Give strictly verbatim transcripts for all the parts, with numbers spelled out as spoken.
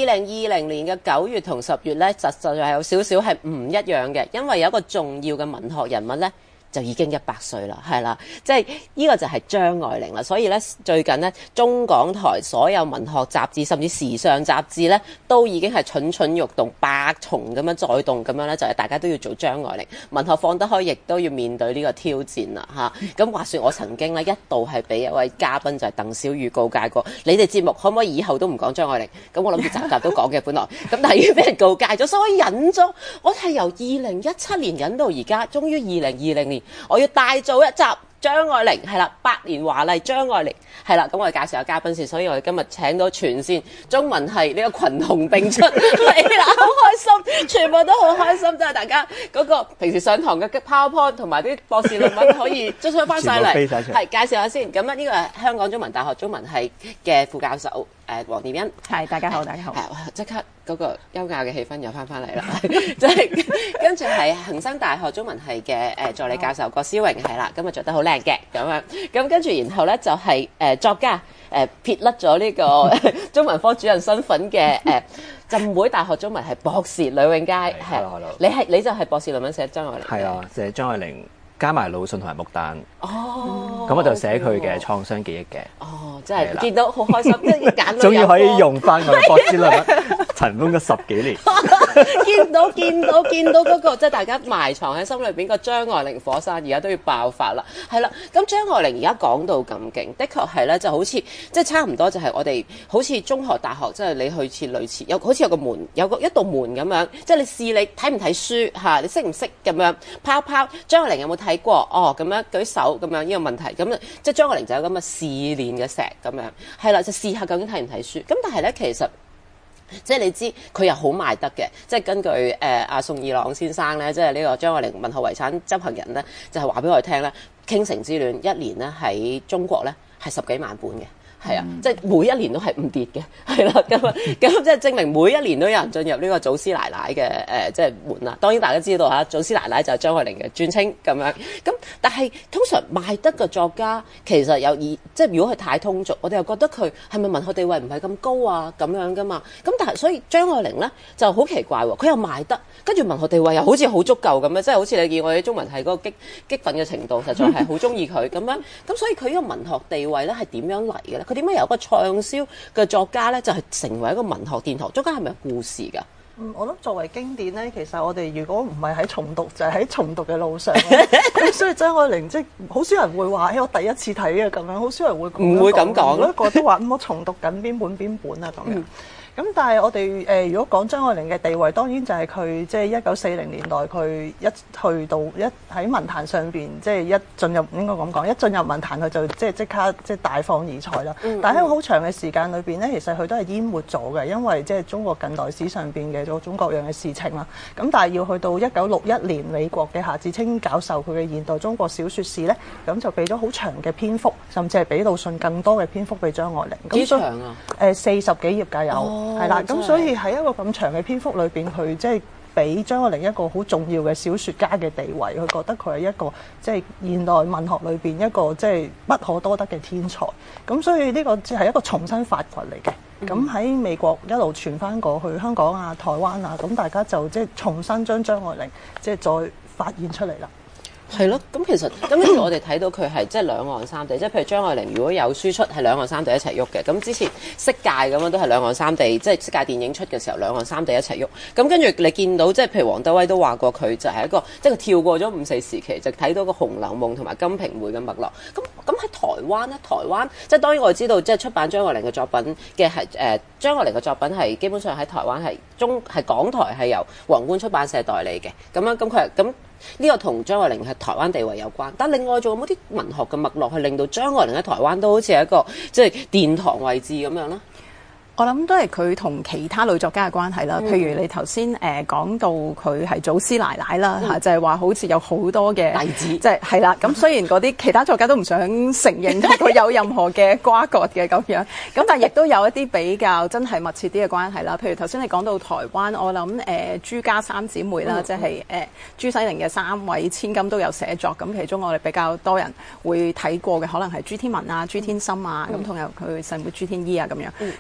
零二零年嘅九月同十月咧，實際係有少少係唔一樣嘅，因為有一個重要嘅文學人物咧。就已經一百歲啦，係啦，即係呢個就係張愛玲啦。所以咧，最近咧，中港台所有文學雜誌，甚至時尚雜誌咧，都已經係蠢蠢欲動，百重咁樣再動咁樣咧，就係、是、大家都要做張愛玲。文學放得開，亦都要面對呢個挑戰啦，嚇、啊。咁話說，我曾經咧一度係俾一位嘉賓就係鄧小宇告誡過，你哋節目可唔可以以後都唔講張愛玲？咁我諗住集集都講嘅本來，咁但係已經俾人告誡咗，所以我忍咗。我係由二零一七年忍到而家，終於二零二零年。我要大做一集張愛玲，係啦，百年華麗張愛玲，係啦，咁我哋介紹下嘉賓先，所以我哋今日請到全線中文系呢個群雄並出嚟啦，好開心，全部都好開心，即係大家嗰個平時上堂嘅 PowerPoint 同埋啲博士論文可以追出翻晒嚟，係介紹下先。咁啊，呢個係香港中文大學中文系嘅副教授誒黃念欣， 係大家好，大家好， 係即刻嗰個優雅嘅氣氛又翻翻嚟啦，即係跟住係恒生大學中文系嘅誒助理教授郭思榮，係啦，今日着得好靚嘅咁樣，咁跟住然後咧就係、是、誒、呃、作家誒、呃、撇甩咗呢個中文科主任身份嘅誒、呃、浸會大學中文系博士呂永佳，係，你係你就係博士論文寫張愛玲， 係啊，寫張愛玲加埋魯迅同埋穆旦， 哦， 咁我就寫佢嘅創傷記憶嘅， 哦，真係見到好開心，即係揀到終於可以用翻我嘅博士論文塵封咗十幾年。 見到見到見到嗰、那個即係大家埋藏喺心裏邊個張愛玲火山，而家都要爆發啦，係啦。咁張愛玲而家講到咁勁，的確係咧，就好似即係差唔多就係我哋好似中學、大學，即係你去似類似有好似有個門，有個一道門咁樣，即係你試你睇唔睇書嚇，你識唔識咁樣拋拋張愛玲有冇睇過？哦，咁樣舉手咁樣呢個問題，咁即係張愛玲就有咁嘅試煉嘅石咁樣，係啦，就試下究竟睇唔睇書。咁但係咧，其實即係你知佢又好賣得嘅，即係根據誒阿、呃、宋義朗先生咧，即係呢個張愛玲文學遺產執行人咧，就係話俾我哋聽咧，《傾城之戀》一年咧喺中國咧係十幾萬本嘅。係啊，即係每一年都係唔跌嘅，係啦，咁啊，咁即係證明每一年都有人進入呢個祖師奶奶嘅誒、呃，即係門啦。當然大家知道嚇，祖師奶奶就係張愛玲嘅專稱咁樣。咁但係通常賣得嘅作家其實有以即係如果佢太通俗，我哋又覺得佢係咪文學地位唔係咁高啊咁樣噶嘛。咁但係所以張愛玲咧就好奇怪喎，佢又賣得，跟住文學地位又好似好足夠咁樣，即係好似你見我哋中文系嗰個激激憤嘅程度，實在係好中意佢咁樣。咁所以佢呢個文學地位咧係點樣嚟嘅咧？佢點解有一個暢銷嘅作家咧，就係、是、成為一個文學殿堂？作家係咪有故事㗎？ 嗯，我諗作為經典咧，其實我哋如果唔係喺重讀，就係、是、喺重讀嘅路上。咁所以張愛玲即係好少人會話，誒、欸、我第一次睇嘅咁樣，好少人會唔會咁講。每一個都話咁，我重讀緊邊本邊本啊咁樣。咁但係我哋誒、呃，如果講張愛玲嘅地位，當然就係佢即係一九四零年代佢一去到一喺文壇上邊，即係一進入應該咁講，一進入文壇佢就即係即刻即係大放異彩啦。嗯嗯，但喺好長嘅時間裏邊咧，其實佢都係淹沒咗嘅，因為即係中國近代史上邊嘅各種各樣嘅事情啦。咁但係要去到一九六一年，美國嘅夏志清教授佢嘅《現代中國小説史》咧，咁就俾咗好長嘅篇幅，甚至係比魯迅更多嘅篇幅俾張愛玲。 幾長啊？ 誒四十幾頁㗎有。哦係啦，咁所以喺一個咁長嘅篇幅裏邊，佢即係俾張愛玲一個好重要嘅小説家嘅地位，佢覺得佢係一個即係現代文學裏邊一個即係不可多得嘅天才。咁所以呢個即係一個重新發掘嚟嘅。咁喺、嗯、美國一路傳翻過去香港啊、台灣啊，咁大家就即係重新將張愛玲即係再發現出嚟啦。 係咯，咁其實咁跟住我哋睇到佢係即係兩岸三地，即係譬如張愛玲如果有書出係兩岸三地一齊喐嘅，咁之前色戒咁樣都係兩岸三地，即係色戒電影出嘅時候兩岸三地一齊喐，咁跟住你見到即係譬如王德威都話過佢就係一個即係佢跳過咗五四時期，就睇到個《紅樓夢》同埋《金瓶梅》嘅脈絡。咁咁喺台灣咧，台灣即係當然我知道即係出版張愛玲嘅作品嘅係誒張愛玲嘅作品係基本上喺台灣係中係港台係由皇冠出版社代理嘅，咁樣咁佢係咁。呢個同張愛玲喺台灣地位有關，但另外仲有冇啲文學嘅脈絡去令到張愛玲喺台灣都好似係一個即係殿堂位置咁樣咧？ 我諗都係佢同其他女作家嘅關係啦。嗯、譬如你頭先誒講到佢係祖師奶奶啦嚇，嗯、就係話好似有好多嘅例子，即係係啦。咁雖然嗰啲其他作家都唔想承認同佢有任何嘅瓜葛嘅咁樣，咁但係亦都有一啲比較真係密切啲嘅關係啦。譬如頭先你講到台灣，我諗誒、呃、朱家三姊妹啦，嗯、即係誒、呃、朱西甯嘅三位千金都有寫作。咁其中我哋比較多人會睇過嘅，可能係朱天文啊、朱天心啊，咁同有佢細妹朱天衣啊咁樣。咁佢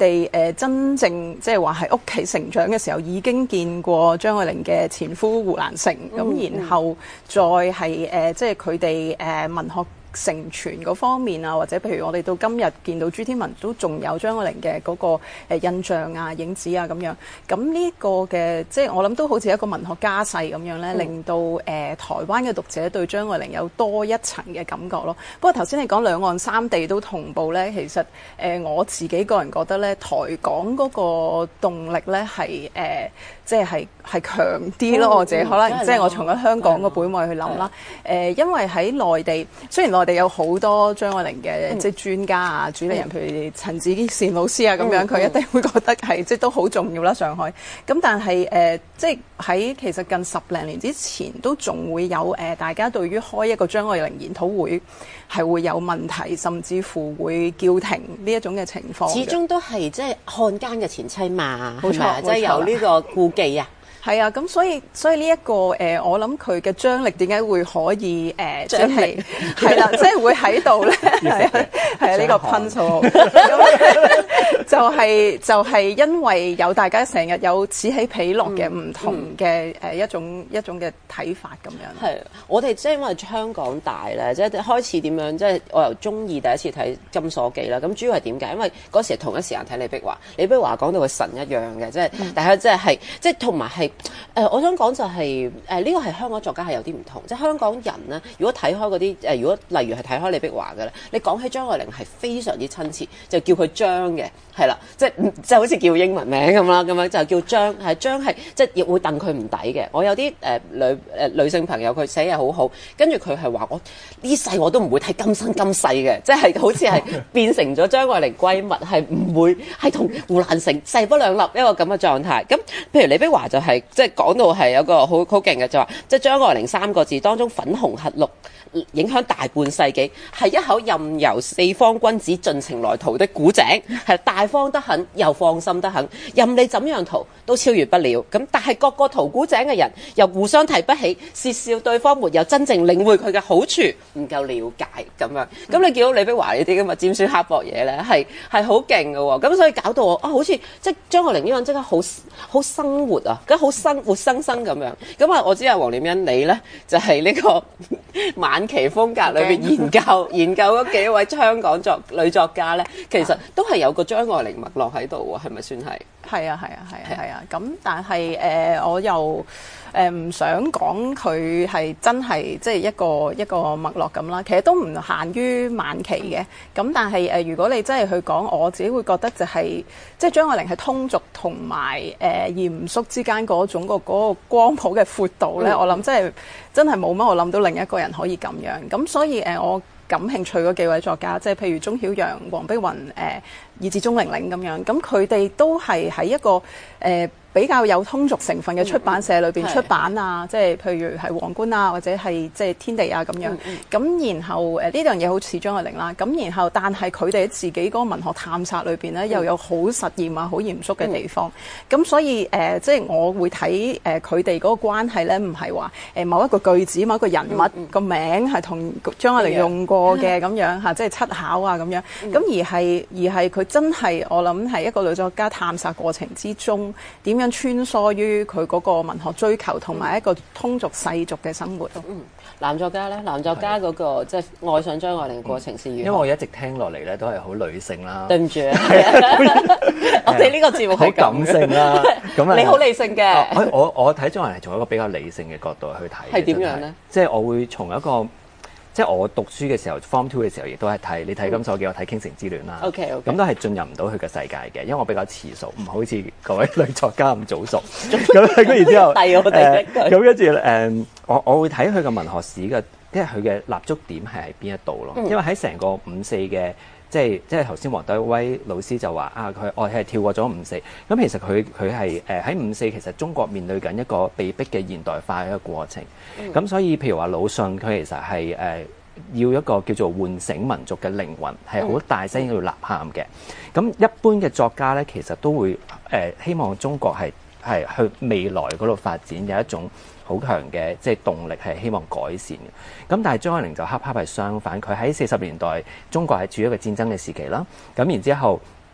哋誒真正即係話喺屋企成長嘅時候已經見過張愛玲嘅前夫胡蘭成，咁、嗯、然後再係誒、呃、即係佢哋誒文學承傳嗰方面啊，或者譬如我哋到今日見到朱天文都仲有張愛玲嘅嗰個印象啊、影子啊咁樣，咁呢個嘅即係我諗都好似一個文學家世咁樣咧，嗯、令到誒、呃、台灣嘅讀者對張愛玲有多一層嘅感覺咯。不過頭先你講兩岸三地都同步咧，其實誒、呃、我自己個人覺得咧，台港嗰個動力咧係誒即係係係強啲咯。嗯、我自己可能、嗯、即係我從咗香港個本位去諗啦。誒、呃，因為喺內地雖然內地有好多張愛玲嘅、嗯、即係專家啊、主理人，譬如陳子善老師啊咁樣，佢、嗯、一定會覺得係即係都好重要啦。上海咁，但係誒、呃，即係喺其實近十零年之前，都仲會有誒、呃，大家對於開一個張愛玲研討會係會有問題，甚至乎會叫停呢一種嘅情況。 始終都係即係漢奸嘅前妻嘛， 冇錯， 即係有呢個顧忌啊。 係啊，咁所以所以呢、這、一個誒、呃，我諗佢嘅張力點解會可以誒，即係係啦，即係會喺度咧，係啊，係啊，呢個噴數，就係就係因為有大家成日有此起彼落嘅唔同嘅誒一種一種嘅睇法咁樣。 係，我哋即係因為香港大咧，即係開始點樣，即係我由中二第一次睇《金鎖記》啦。咁主要係點解？因為嗰時同一時間睇李碧華，李碧華講到佢神一樣嘅，即係大家即係係即係同埋係。誒、呃，我想講就係誒呢個係香港作家係有啲唔同，即係香港人咧，如果睇開嗰啲誒，如果例如係睇開李碧華嘅咧，你講起張愛玲係非常之親切，就叫佢張嘅，係啦，即係即係好似叫英文名咁啦，咁樣就叫張，係張係即係亦會戥佢唔抵嘅。我有啲誒、呃、女誒、呃、女性朋友，佢寫嘢好好，跟住佢係話我呢世我都唔會睇今生今世嘅，即係好似係變成咗張愛玲閨蜜，係唔會係同胡蘭成勢不兩立一個咁嘅狀態。咁譬如李碧華就係、是、即係。講到係有個好好勁嘅，就話即係張愛玲三個字當中粉紅核綠影響大半世紀，係一口任由四方君子盡情來屠的古井，係大方得很又放心得很，任你怎樣屠都超越不了。咁但係各個屠古井嘅人又互相提不起，竊笑對方沒有真正領會佢嘅好處，唔夠了解咁樣。咁你見到李碧華呢啲咁嘅尖酸刻薄嘢咧，係係好勁嘅喎。咁所以搞到我啊，好似即係張愛玲呢個人即刻好好生活啊，咁好生活生生咁樣。咁啊，我知阿黃念欣你咧就係、是、呢個晚期風格裏邊研究 Okay. 研究嗰幾位香港作女作家咧，其實都係有個張愛玲脈絡喺度喎，係咪算係？ 係啊，係啊，係啊，係啊。咁但係誒、呃，我又誒唔、呃、想講佢係真係即係一個一個脈絡咁啦。其實都唔限於晚期嘅。咁但係誒、呃，如果你真係去講，我自己會覺得就係、是、即係張愛玲係通俗同埋誒嚴肅之間嗰種個嗰個光譜嘅闊度咧，嗯、我諗真係真係冇乜我諗到另一個人可以咁樣。咁所以誒、呃，我感興趣嗰幾位作家，即係譬如鍾曉陽、黃碧雲誒。呃以至鐘玲玲咁樣，咁佢哋都係喺一個誒、呃、比較有通俗成分嘅出版社裏邊出版啊，嗯、即係譬如係皇冠啊，或者係即係天地啊咁樣。咁、嗯嗯、然後誒呢樣嘢好似張愛玲啦，咁然後但係佢哋自己嗰個文學探索裏邊咧，又有好實驗啊、好嚴肅嘅地方。咁、嗯、所以誒、呃，即係我會睇誒佢哋嗰個關係咧，唔係話誒某一個句子、某一個人物個、嗯、名係同張愛玲用過嘅咁樣嚇，即係七巧啊咁樣。咁、嗯、而係而係佢。真係我諗係一個女作家探索過程之中，點樣穿梭於佢嗰個文學追求同埋一個通俗世俗嘅生活咯。嗯，男作家咧，男作家嗰、那個即係的愛上張愛玲嘅過程是如何？ 因為我一直聽落嚟咧都係好女性啦。對唔住啊， 我哋呢個節目好感性啦。咁你好理性嘅。 我我我睇張愛玲從一個比較理性嘅角度去睇。係點樣咧？即係我會從一個。即係我讀書嘅時候 ，Form Two 嘅時候，亦都係睇你睇《金鎖記》，我睇《傾城之戀》啦。 OK OK。咁都係進入唔到佢嘅世界嘅，因為我比較遲熟，唔好似各位女作家咁早熟。咁跟住之後，誒，咁跟住誒，我我會睇佢嘅文學史嘅，即係佢嘅立足點係喺邊一度咯。嗯、因為喺成個五四嘅。即係即係頭先黃德威老師就話啊，佢我係跳過咗五四，咁其實佢佢係誒喺五四其實中國面對緊一個被逼嘅現代化嘅一個過程，咁、嗯、所以譬如話魯迅佢其實係誒、呃、要一個叫做喚醒民族嘅靈魂，係好大聲要吶喊嘅。咁、嗯、一般嘅作家咧，其實都會誒、呃、希望中國係係去未來嗰度發展有一種好強嘅即係動力，係希望改善嘅。咁但係張愛玲就恰恰係相反，佢喺四十年代中國係處於一個戰爭嘅時期啦。咁然之後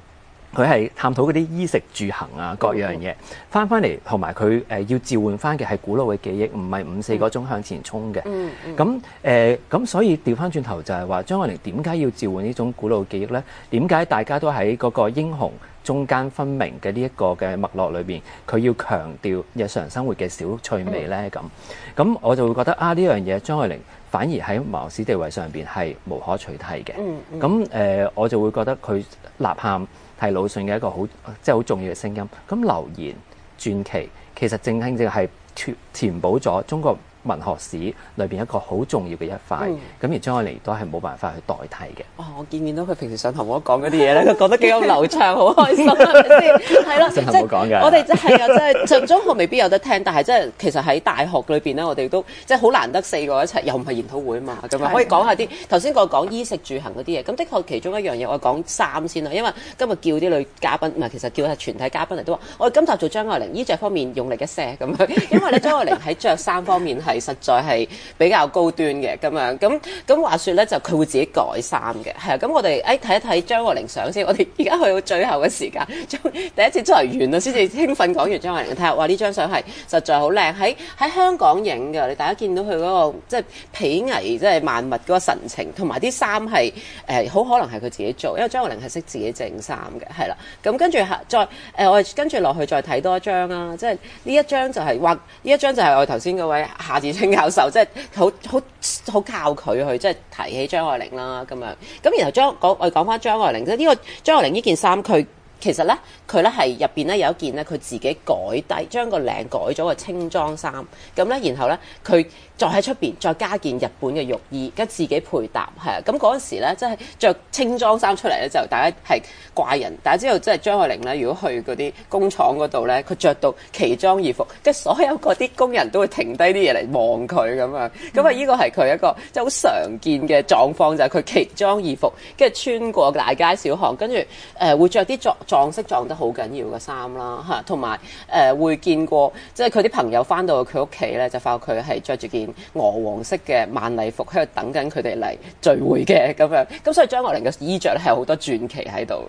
佢係探討嗰啲衣食住行啊各樣嘢，翻翻嚟同埋佢誒要召喚翻嘅係古老嘅記憶，唔係五四嗰種向前衝嘅。咁誒咁所以調翻轉頭就係話張愛玲點解要召喚呢種古老記憶咧？點解大家都喺嗰個英雄中間分明嘅呢一個嘅脈絡裏邊，佢要強調日常生活嘅小趣味咧？咁咁我就會覺得啊，呢樣嘢張愛玲反而喺文學史地位上邊係無可取替嘅。咁誒、呃、我就會覺得佢吶喊係魯迅嘅一個好即係好重要嘅聲音。咁流言傳奇其實正正正係填填補咗中國文學史裏邊一個好重要嘅一塊，咁、嗯、而張愛玲都係冇辦法去代替嘅。 哦，我見見到佢平時上堂我講嗰啲嘢咧，佢講得幾咁流暢，好開心，係咪先？係咯， 真係冇講㗎。 我哋真係啊，真係就中學未必有得聽，但係真係其實喺大學裏邊咧，我哋都即係好難得四個一齊，又唔係研討會啊嘛，咁啊可以講下啲頭先我講衣食住行嗰啲嘢。咁的確其中一樣嘢，我講衫先啦，因為今日叫啲女嘉賓，唔係其實叫係全體嘉賓嚟都話，我哋今集做張愛玲衣着方面用力一些咁樣，因為咧張愛玲喺着衫方面係實在係比較高端嘅咁樣，咁咁話說咧就佢會自己改衫嘅，係啊，咁我哋誒睇一睇張愛玲相先，我哋而家去到最後嘅時間，第一次出嚟完啦，先至興奮講完張愛玲，睇下哇呢張相係實在好靚，喺喺香港影嘅，你大家見到佢嗰、那個即係皮藝即係萬物嗰個神情，同埋啲衫係誒好可能係佢自己做，因為張愛玲係識自己整衫嘅，係啦，咁跟住再誒、呃、我哋跟住落去再睇多一張啦，即係呢一張就係畫呢一張就係我哋頭先嗰位夏志清教授，即係好好好靠佢去即係提起張愛玲啦咁樣，咁然後張講我哋講翻張愛玲，即係呢個張愛玲呢件衫，佢其實咧佢咧係入邊咧有一件咧佢自己改低，將個領改咗個清裝衫，咁咧然後咧佢再喺出邊再加件日本嘅浴衣，跟自己配搭，係啊，咁嗰陣時咧即係着清裝衫出嚟咧就大家係怪人，大家知道即係張愛玲咧如果去嗰啲工廠嗰度咧，佢着到奇裝異服，跟住所有嗰啲工人都會停低啲嘢嚟望佢咁樣，咁啊呢個係佢一個即係好常見嘅狀況，就係、是、佢奇裝異服，跟住穿過大街小巷，跟住誒會着啲撞撞色撞得好緊要嘅衫啦嚇，同埋誒會見過即係佢啲朋友翻到佢屋企咧，就發覺佢係着住件鵝黃色嘅晚禮服喺度等緊佢哋嚟聚會嘅咁樣，咁所以張愛玲嘅衣着咧係好多傳奇喺度。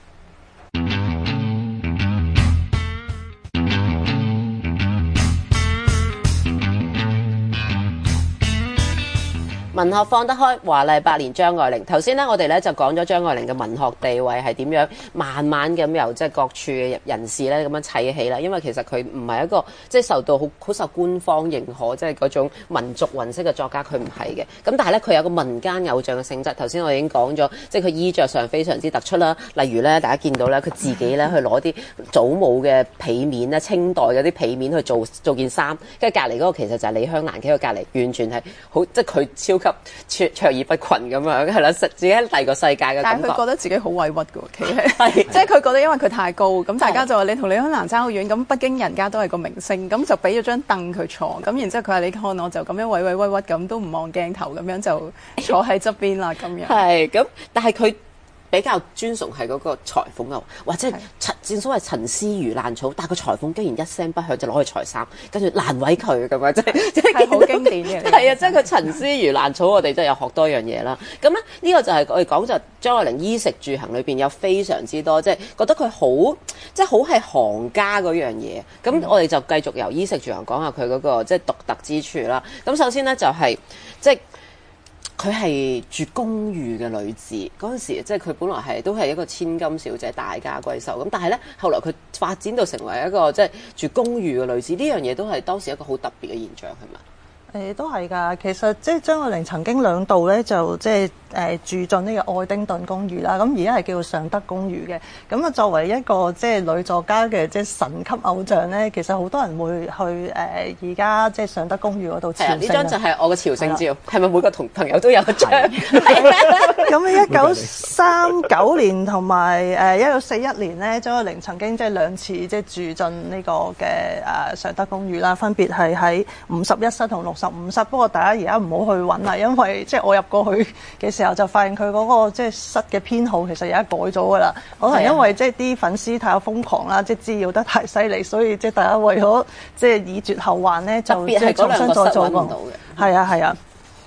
文學放得開，華麗百年張愛玲。頭先咧，我哋咧就講咗張愛玲嘅文學地位係點樣，慢慢咁由即係各處嘅人士咧咁樣砌起啦。因為其實佢唔係一個即係受到好好受官方認可，即係嗰種民族韻式嘅作家，佢唔係嘅。咁但係咧，佢有個民間偶像嘅性質。頭先我已經講咗，即係佢衣着上非常之突出啦。例如咧，大家見到咧，佢自己咧去攞啲祖母嘅被面咧，清代嗰啲被面去做做件衫。跟住隔離嗰個其實就係李香蘭，企喺隔離，完全係好即係佢超級卓卓爾不群咁樣，係啦，實自己喺第二個世界嘅感覺。但係佢覺得自己好委屈嘅喎，其實即係佢覺得因為佢太高，咁大家就話你同李香蘭爭好遠，咁北京人家都係個明星，咁就俾咗張凳佢坐，咁然之後佢話你看我就咁樣委委屈屈咁，都唔望鏡頭咁樣就坐喺側邊啦咁樣。係咁，但係佢比較尊崇係嗰個裁縫啊，或者係陳正所謂陳詩如爛草，但係個裁縫竟然一聲不響就攞去裁衫，跟住難為佢咁樣，即係即係好經典嘅。係啊，即係佢陳詩如爛草，我哋真係有學多樣嘢啦。咁咧呢個就係我哋講就張愛玲衣食住行裏邊有非常之多，即係覺得佢好即係好係行家嗰樣嘢。咁我哋就繼續由衣食住行講下佢嗰個即係獨特之處啦。咁首先咧就係即係。佢係住公寓嘅女子，嗰陣時即係佢本來係都係一個千金小姐、大家閨秀咁，但係咧後來佢發展到成為一個即係住公寓嘅女子，呢樣嘢都係當時一個好特別嘅現象，係咪？ 誒都係㗎，其實即係張愛玲曾經兩度咧就即係誒住進呢個愛丁頓公寓啦，咁而家係叫做尚德公寓嘅。咁啊作為一個即係女作家嘅即係神級偶像咧，其實好多人會去誒而家即係尚德公寓嗰度朝聖。呢張就係我嘅朝聖照，係咪每個同朋友都有一張？咁喺一九三九年同埋誒一九四一年咧，張愛玲曾經即係兩次即係住進呢個嘅誒尚德公寓啦，分別係喺五十一室同六十五室，不過大家而家唔好去揾啦，因為即係我入過去嘅時候就發現佢嗰個即係室嘅編號其實而家改咗㗎啦。可能因為即係啲粉絲太瘋狂啦，即係滋擾得太犀利，所以即係大家為咗即係以絕後患咧，就即係重新再做過。係啊係啊。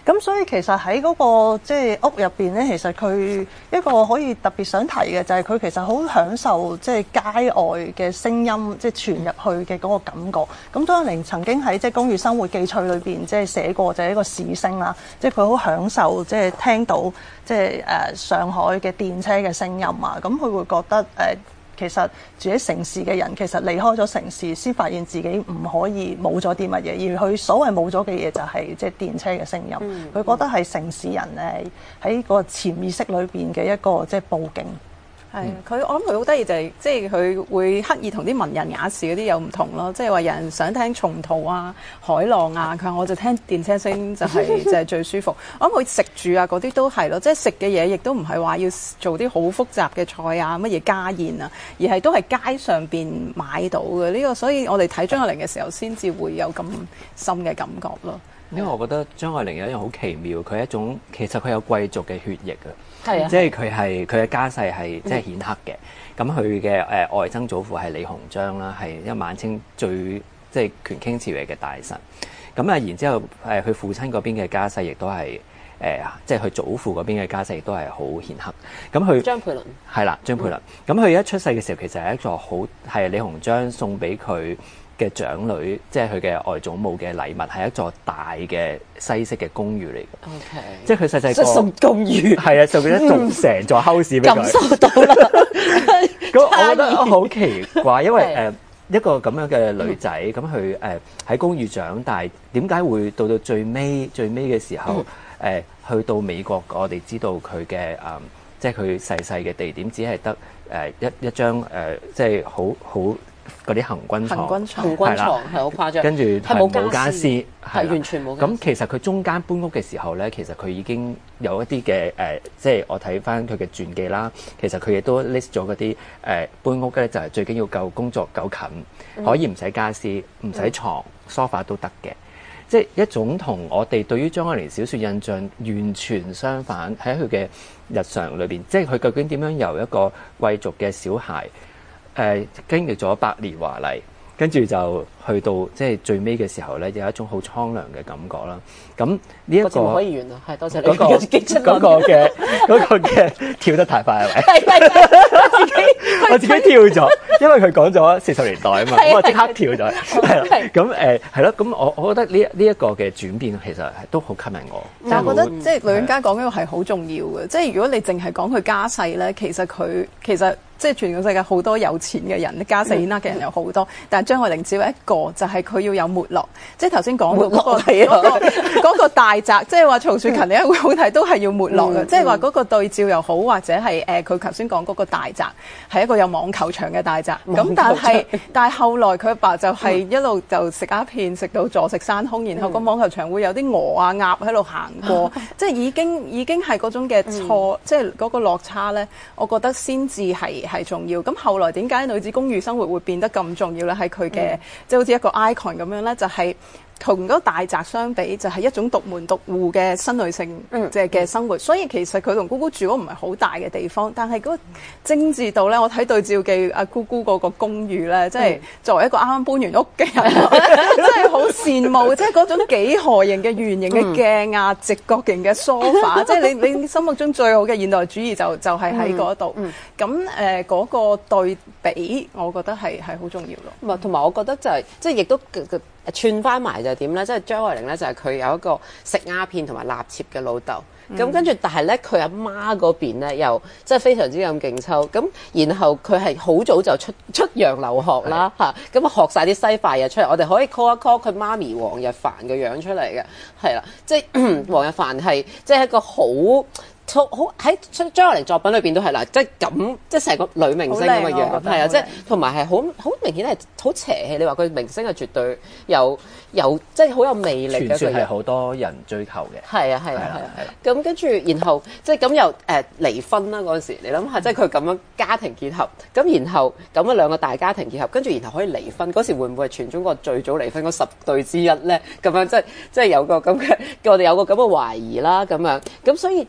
咁所以其實喺嗰、那個即係、就是、屋入邊咧，其實佢一個可以特別想提嘅就係佢其實好享受即係街外嘅聲音，即係傳入去嘅嗰個感覺。咁張愛玲曾經喺即係《公寓生活記趣》裏邊即係寫過就係一個市聲啦，即係佢好享受即係聽到即係誒上海嘅電車嘅聲音啊。咁佢會覺得誒。呃其實住喺城市嘅人，其實離開咗城市，先發現自己唔可以冇咗啲乜嘢，而佢所謂冇咗嘅嘢就係即係電車嘅聲音。佢、嗯、覺得係城市人誒喺個潛意識裏邊嘅一個即係佈景。 係，佢我諗佢好得意就係，即係佢會刻意同啲文人雅士嗰啲有唔同咯。即係話有人想聽松濤啊、海浪啊，佢話我就聽電車聲就係、是、就係最舒服。我諗佢食住啊嗰啲都係咯，即係食嘅嘢亦都唔係話要做啲好複雜嘅菜啊、乜嘢家宴啊，而係都係街上邊買到嘅呢、這個。所以我哋睇張愛玲嘅時候，先至會有咁深嘅感覺咯。 因為我覺得張愛玲有一樣好奇妙，佢係一種其實佢有貴族嘅血液啊。 係啊， 即係佢係佢嘅家世係即係顯赫嘅，咁佢嘅誒外曾祖父係李鴻章啦，係一晚清最即係權傾朝野嘅大臣。咁啊，然之後誒佢父親嗰邊嘅家世亦都係誒，即係佢祖父嗰邊嘅家世亦都係好顯赫。咁佢張佩倫係啦，張佩倫。咁佢一出世嘅時候，其實係一座好係李鴻章送俾佢嘅長女，即係佢嘅外祖母嘅禮物，係一座大嘅西式嘅公寓嚟嘅。O K， 即係佢細細個送公寓， 係啊，送咗一棟成座 house 俾佢。感受到啦。 咁我覺得好奇怪，因為誒、呃、一個咁樣嘅女仔，咁佢誒喺公寓長大，點解會到到最尾最尾嘅時候，誒、呃、去到美國？我哋知道佢嘅誒，即係佢細細嘅地點，只係得誒一一張誒、呃，即係好好。嗰啲行軍床， 行軍床係好誇張， 跟住係冇家私， 係完全冇。 咁其實佢中間搬屋嘅時候咧，其實佢已經有一啲嘅誒，即係我睇翻佢嘅傳記啦。其實佢亦都 list 咗嗰啲誒搬屋咧，就係最緊要夠工作夠近，嗯、可以唔使家私，唔使床、嗯、sofa 都得嘅。即係一種同我哋對於張愛玲小説印象完全相反，喺佢嘅日常裏邊，即係佢究竟點樣由一個貴族嘅小孩，誒、呃、經歷咗百年華麗，跟住就去到即係最尾嘅時候咧，有一種好蒼涼嘅感覺啦。咁呢一個可以完啦，係多謝你。 嗰、那個嗰個嘅嗰個嘅跳得太快係咪？係係我自己我自己跳咗，因為佢講咗四十年代啊嘛，咁我即刻跳咗。係啦，咁誒係咯，咁我我覺得呢呢一個嘅轉變其實都好吸引我。 但係我覺得即係女人家講呢個係好重要嘅，即係如果你淨係講佢家世咧，其實佢其實。即係全個世界好多有錢嘅人，家世顯赫嘅人有好多，嗯、但係張愛玲只有一個，就係、是、佢要有沒落。即係頭先講嗰個嗰、那個那個大宅，即係話曹雪芹你會好睇，都係要沒落嘅。即係話嗰個對照又好，或者係誒佢頭先講嗰個大宅係一個有網球場嘅大宅。咁但係但係後來佢阿爸就係一路就食鴉片，食到坐食山空，然後個網球場會有啲鵝啊鴨喺度行過，嗯、即係已經已經係嗰種嘅錯，嗯、即係嗰個落差咧，我覺得先至係。係重要，咁後來點解女子公寓生活會變得咁重要咧？喺佢嘅即係好似一個 icon 咁樣咧，就係、是。同嗰個大宅相比，就係、是、一種獨門獨戶嘅新女性即係嘅生活。嗯、所以其實佢同姑姑住嗰唔係好大嘅地方，但係嗰個精緻度咧，我睇對照記阿姑姑嗰個公寓咧，即、就、係、是、作為一個啱啱搬完屋嘅人，真係好羨慕，即係嗰種幾何形嘅圓形嘅鏡啊，嗯、直角形嘅 sofa， 即係你你心目中最好嘅現代主義就就係喺嗰度。咁誒嗰個對比，我覺得係係好重要咯。 同埋我覺得就係、是、即係亦都。串翻埋就係點咧？即係張愛玲咧，就係佢有一個食鴉片同埋納妾嘅老豆。咁、嗯、跟住，但係咧佢阿媽嗰邊咧又即係非常之咁勁抽。咁然後佢係好早就出出洋留學啦嚇。咁啊學晒啲西化嘢出嚟。我哋可以 call 一 call 佢媽咪黃日凡嘅樣出嚟嘅，係啦，即係黃日凡係即係一個好。好喺張愛玲作品裏邊都係啦，即係咁，即係成個女明星咁嘅樣，係啊，即係同埋係好好明顯係好邪氣。你話佢明星係絕對有有即係好有魅力嘅， 傳説係好多人追求嘅。 係啊係啊係啊，咁跟住然後即係咁又誒離婚啦嗰陣時，你諗下即係佢咁樣家庭結合，咁然後咁樣兩個大家庭結合，跟住然後可以離婚嗰時，會唔會係全中國最早離婚嗰十對之一咧？咁樣即係即係有個咁嘅，我哋有個咁嘅懷疑啦咁樣，咁所以就。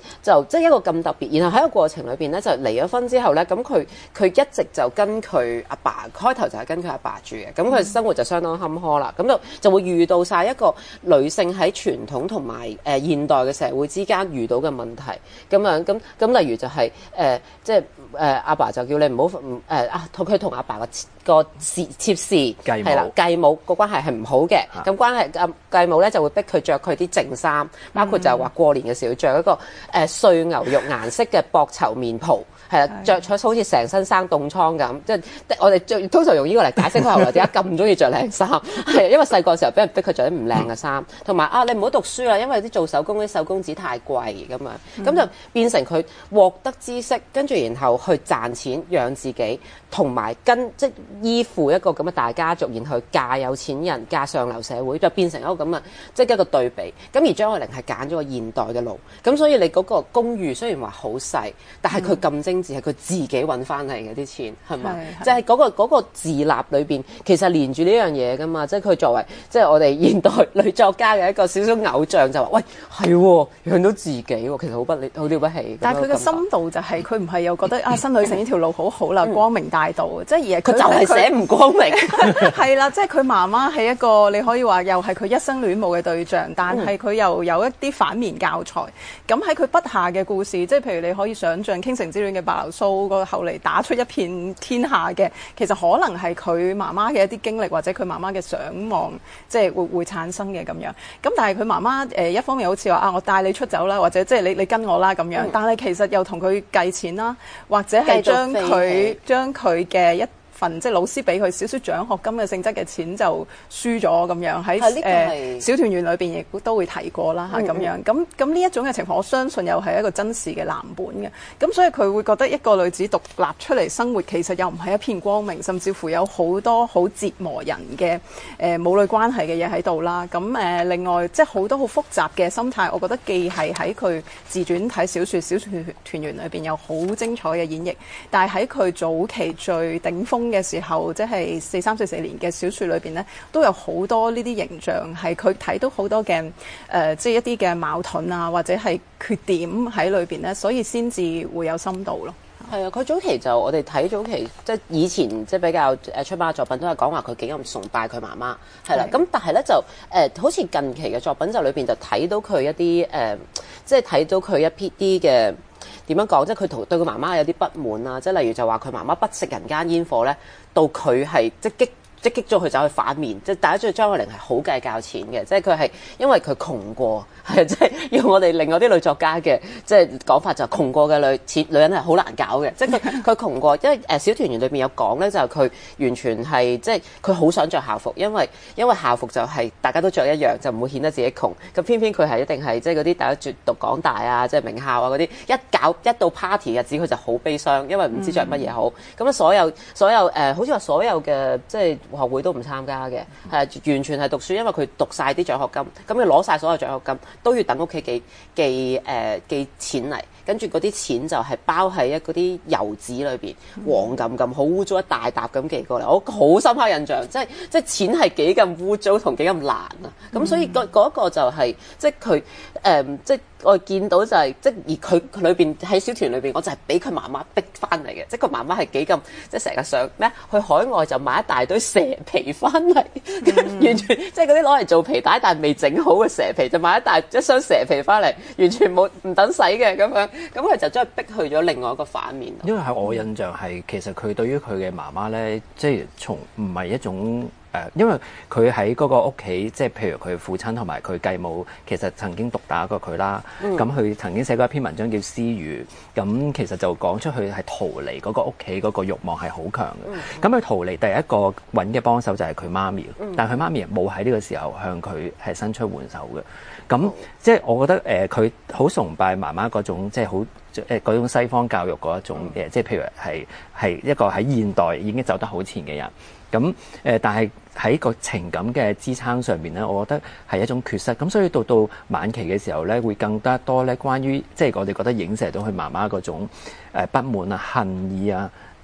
即係一個咁特別，然後喺個過程裏邊咧就離咗婚之後咧，咁佢佢一直就跟佢阿爸，開頭就係跟佢阿爸住嘅，咁佢生活就相當坎坷啦，咁就就會遇到晒一個女性喺傳統同埋誒現代嘅社會之間遇到嘅問題，咁樣咁咁例如就係、是、誒、呃、即係誒阿爸就叫你唔好誒啊，同佢同阿爸個個妾妾侍係啦繼母個關係係唔好嘅，咁、啊、關係啊繼母咧就會逼佢着佢啲淨衫，包括就係話過年嘅時候要着一個誒、呃、碎牛肉顏色嘅薄綢棉袍。係啦，着咗好似成身生凍瘡咁，即係我哋最通常用呢個嚟解釋佢後來點解咁中意着靚衫，係因為細個時候俾人逼佢着啲唔靚嘅衫，同埋啊你唔好讀書啦，因為啲做手工啲手工紙太貴咁樣，咁、嗯、就變成佢獲得知識，跟住然後去賺錢養自己，同埋跟即係依附一個咁嘅大家族，然後嫁有錢人，嫁上流社會，就變成一個咁嘅即係一個對比。咁而張愛玲係揀咗個現代嘅路，咁所以你嗰個公寓雖然話好細，但係佢咁精。係佢自己揾翻嚟嘅啲錢，係咪？就係嗰個嗰個自立裏邊，其實連住呢樣嘢噶嘛。即係佢作為即係我哋現代女作家嘅一個少少偶像，就話喂係養到自己，其實好不了好了不起。 但係佢嘅深度就係佢唔係又覺得啊新女性呢條路好好啦，光明大道，即係而係佢就係寫唔光明。 係啦，即係佢媽媽係一個你可以話又係佢一生戀慕嘅對象，但係佢又有一啲反面教材。咁喺佢筆下嘅故事，即係譬如你可以想像傾城之戀嘅白流蘇個後嚟打出一片天下嘅，其實可能係佢媽媽嘅一啲經歷，或者佢媽媽嘅想望，即係會會產生嘅咁樣。咁但係佢媽媽誒一方面好似話啊，我帶你出走啦，或者即係你你跟我啦咁樣，嗯、但係其實又同佢計錢啦，或者係將佢將佢嘅一份即係老師俾佢少少獎學金嘅性質嘅錢就輸咗咁樣，喺誒、呃、小團圓裏邊亦都會提過啦嚇咁樣。咁咁呢一種嘅情況，我相信又係一個真實嘅藍本嘅。咁所以佢會覺得一個女子獨立出嚟生活，其實又唔係一片光明，甚至乎有好多好折磨人嘅誒母女關係嘅嘢喺度啦。咁誒、呃、另外即係好多好複雜嘅心態，我覺得既係喺佢自傳體小説《小團團圓》裏邊有好精彩嘅演繹，但係喺佢早期最頂峰嘅時候，即係四三四四年嘅小說裏邊咧，都有好多呢啲形象，係佢睇到好多嘅誒、呃，即係一啲嘅矛盾啊，或者係缺點喺裏邊咧，所以先至會有深度咯。 係啊，佢早期就我哋睇早期，即係以前即係比較誒出版嘅作品，都係講話佢幾咁崇拜佢媽媽，係啦。咁但係咧就誒、呃，好似近期嘅作品就裏邊就睇到佢一啲誒、呃，即係睇到佢一撇啲嘅。點樣講？即係佢同對佢媽媽有啲不滿啊！即係例如就話佢媽媽不食人間煙火咧，到佢係即係激即係激咗佢走去反面。即係大家知道張愛玲係好計較錢嘅，即係佢係因為佢窮過，係即係用我哋另外啲女作家嘅即係講法就係窮過嘅女錢女人係好難搞嘅。即係佢佢窮過，因為誒小團圓裏邊有講咧，就係佢完全係即係佢好想着校服，因為因為校服就係大家都着一樣，就唔會顯得自己窮。咁偏偏佢係一定係即係嗰啲大家絕讀港大啊，即係名校啊嗰啲，一搞一到 party 日子佢就好悲傷，因為唔知着乜嘢好。咁啊、嗯、所有所有誒、呃，好似話所有嘅即係學會都唔參加嘅，係完全係讀書，因為佢讀晒啲獎學金，咁佢攞晒所有獎學金，都要等屋企寄寄誒、呃、寄錢嚟，跟住嗰啲錢就係包喺一嗰啲油紙裏邊，黃咁咁好污糟一大沓咁寄過嚟，我好深刻印象，即係即係錢係幾咁污糟同幾咁難啊！咁、嗯、所以嗰嗰個就係、是、即係佢誒即係。我見到就係、是、即而佢裏邊喺小團裏邊，我就係俾佢媽媽逼翻嚟嘅，即係佢媽媽係幾咁即係成日想咩去海外就買一大堆蛇皮翻嚟，嗯、完全即係嗰啲攞嚟做皮帶但係未整好嘅蛇皮，就買一大一箱蛇皮翻嚟，完全冇唔等使嘅咁樣，咁佢就將佢逼去咗另外一個反面。 因為喺我印象係其實佢對於佢嘅媽媽咧，即係從唔係一種。誒，因為佢喺嗰個屋企，即係譬如佢父親同埋佢繼母，其實曾經毒打過佢啦。咁佢、嗯、曾經寫過一篇文章叫《私語》，咁其實就講出去係逃離嗰個屋企嗰個慾望係好強嘅。咁佢、嗯、逃離第一個揾嘅幫手就係佢媽咪，嗯、但係佢媽咪冇喺呢個時候向佢係伸出援手嘅。咁、嗯、即係我覺得誒，佢、呃、好崇拜媽媽嗰種即係好誒嗰種西方教育嗰一種嘅，即係、嗯、譬如係係一個喺現代已經走得好前嘅人。咁誒、呃，但係喺個情感嘅支撐上邊咧，我覺得係一種缺失。咁所以到到晚期嘅時候咧，會更加多咧關於即係我哋覺得影射到佢媽媽嗰種誒、呃、不滿啊、恨意啊，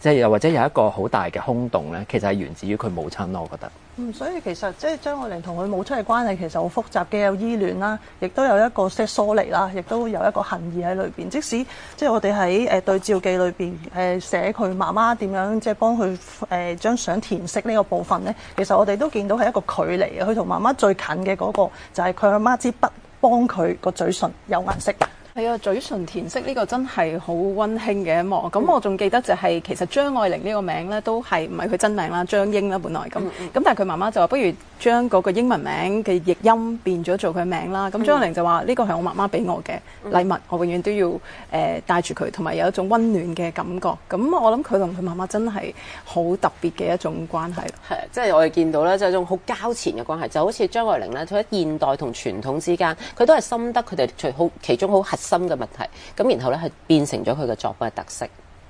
即係又或者有一個好大嘅空洞咧，其實係源自於佢母親咯，我覺得。 嗯，所以其實即係張愛玲同佢母親嘅關係其實好複雜嘅，有依戀啦，亦都有一個即係疏離啦，亦都有一個恨意喺裏邊。即使即係我哋喺誒對照記裏邊誒寫佢媽媽點樣即係幫佢誒將相填色呢個部分咧，其實我哋都見到係一個距離嘅。佢同媽媽最近嘅嗰個就係佢阿媽支筆幫佢個嘴唇有顏色。 係啊，嘴唇填色呢個真係好溫馨嘅一幕。咁我仲記得就係、是、其實張愛玲呢個名咧都係唔係佢真名啦，張英啦本來咁。咁、嗯嗯、但係佢媽媽就話不如將嗰個英文名嘅譯音變咗做佢名啦。咁張愛玲就話呢個係我媽媽俾我嘅禮物，我永遠都要誒、呃、帶住佢，同埋有一種溫暖嘅感覺。咁我諗佢同佢媽媽真係好特別嘅一種關係。 係，即係我哋見到咧，就係一種好交纏嘅關係，就好似張愛玲咧，佢喺現代同傳統之間，佢都係深得佢哋最好其中好核心嘅問題，咁然後咧係變成咗佢嘅作品嘅特色。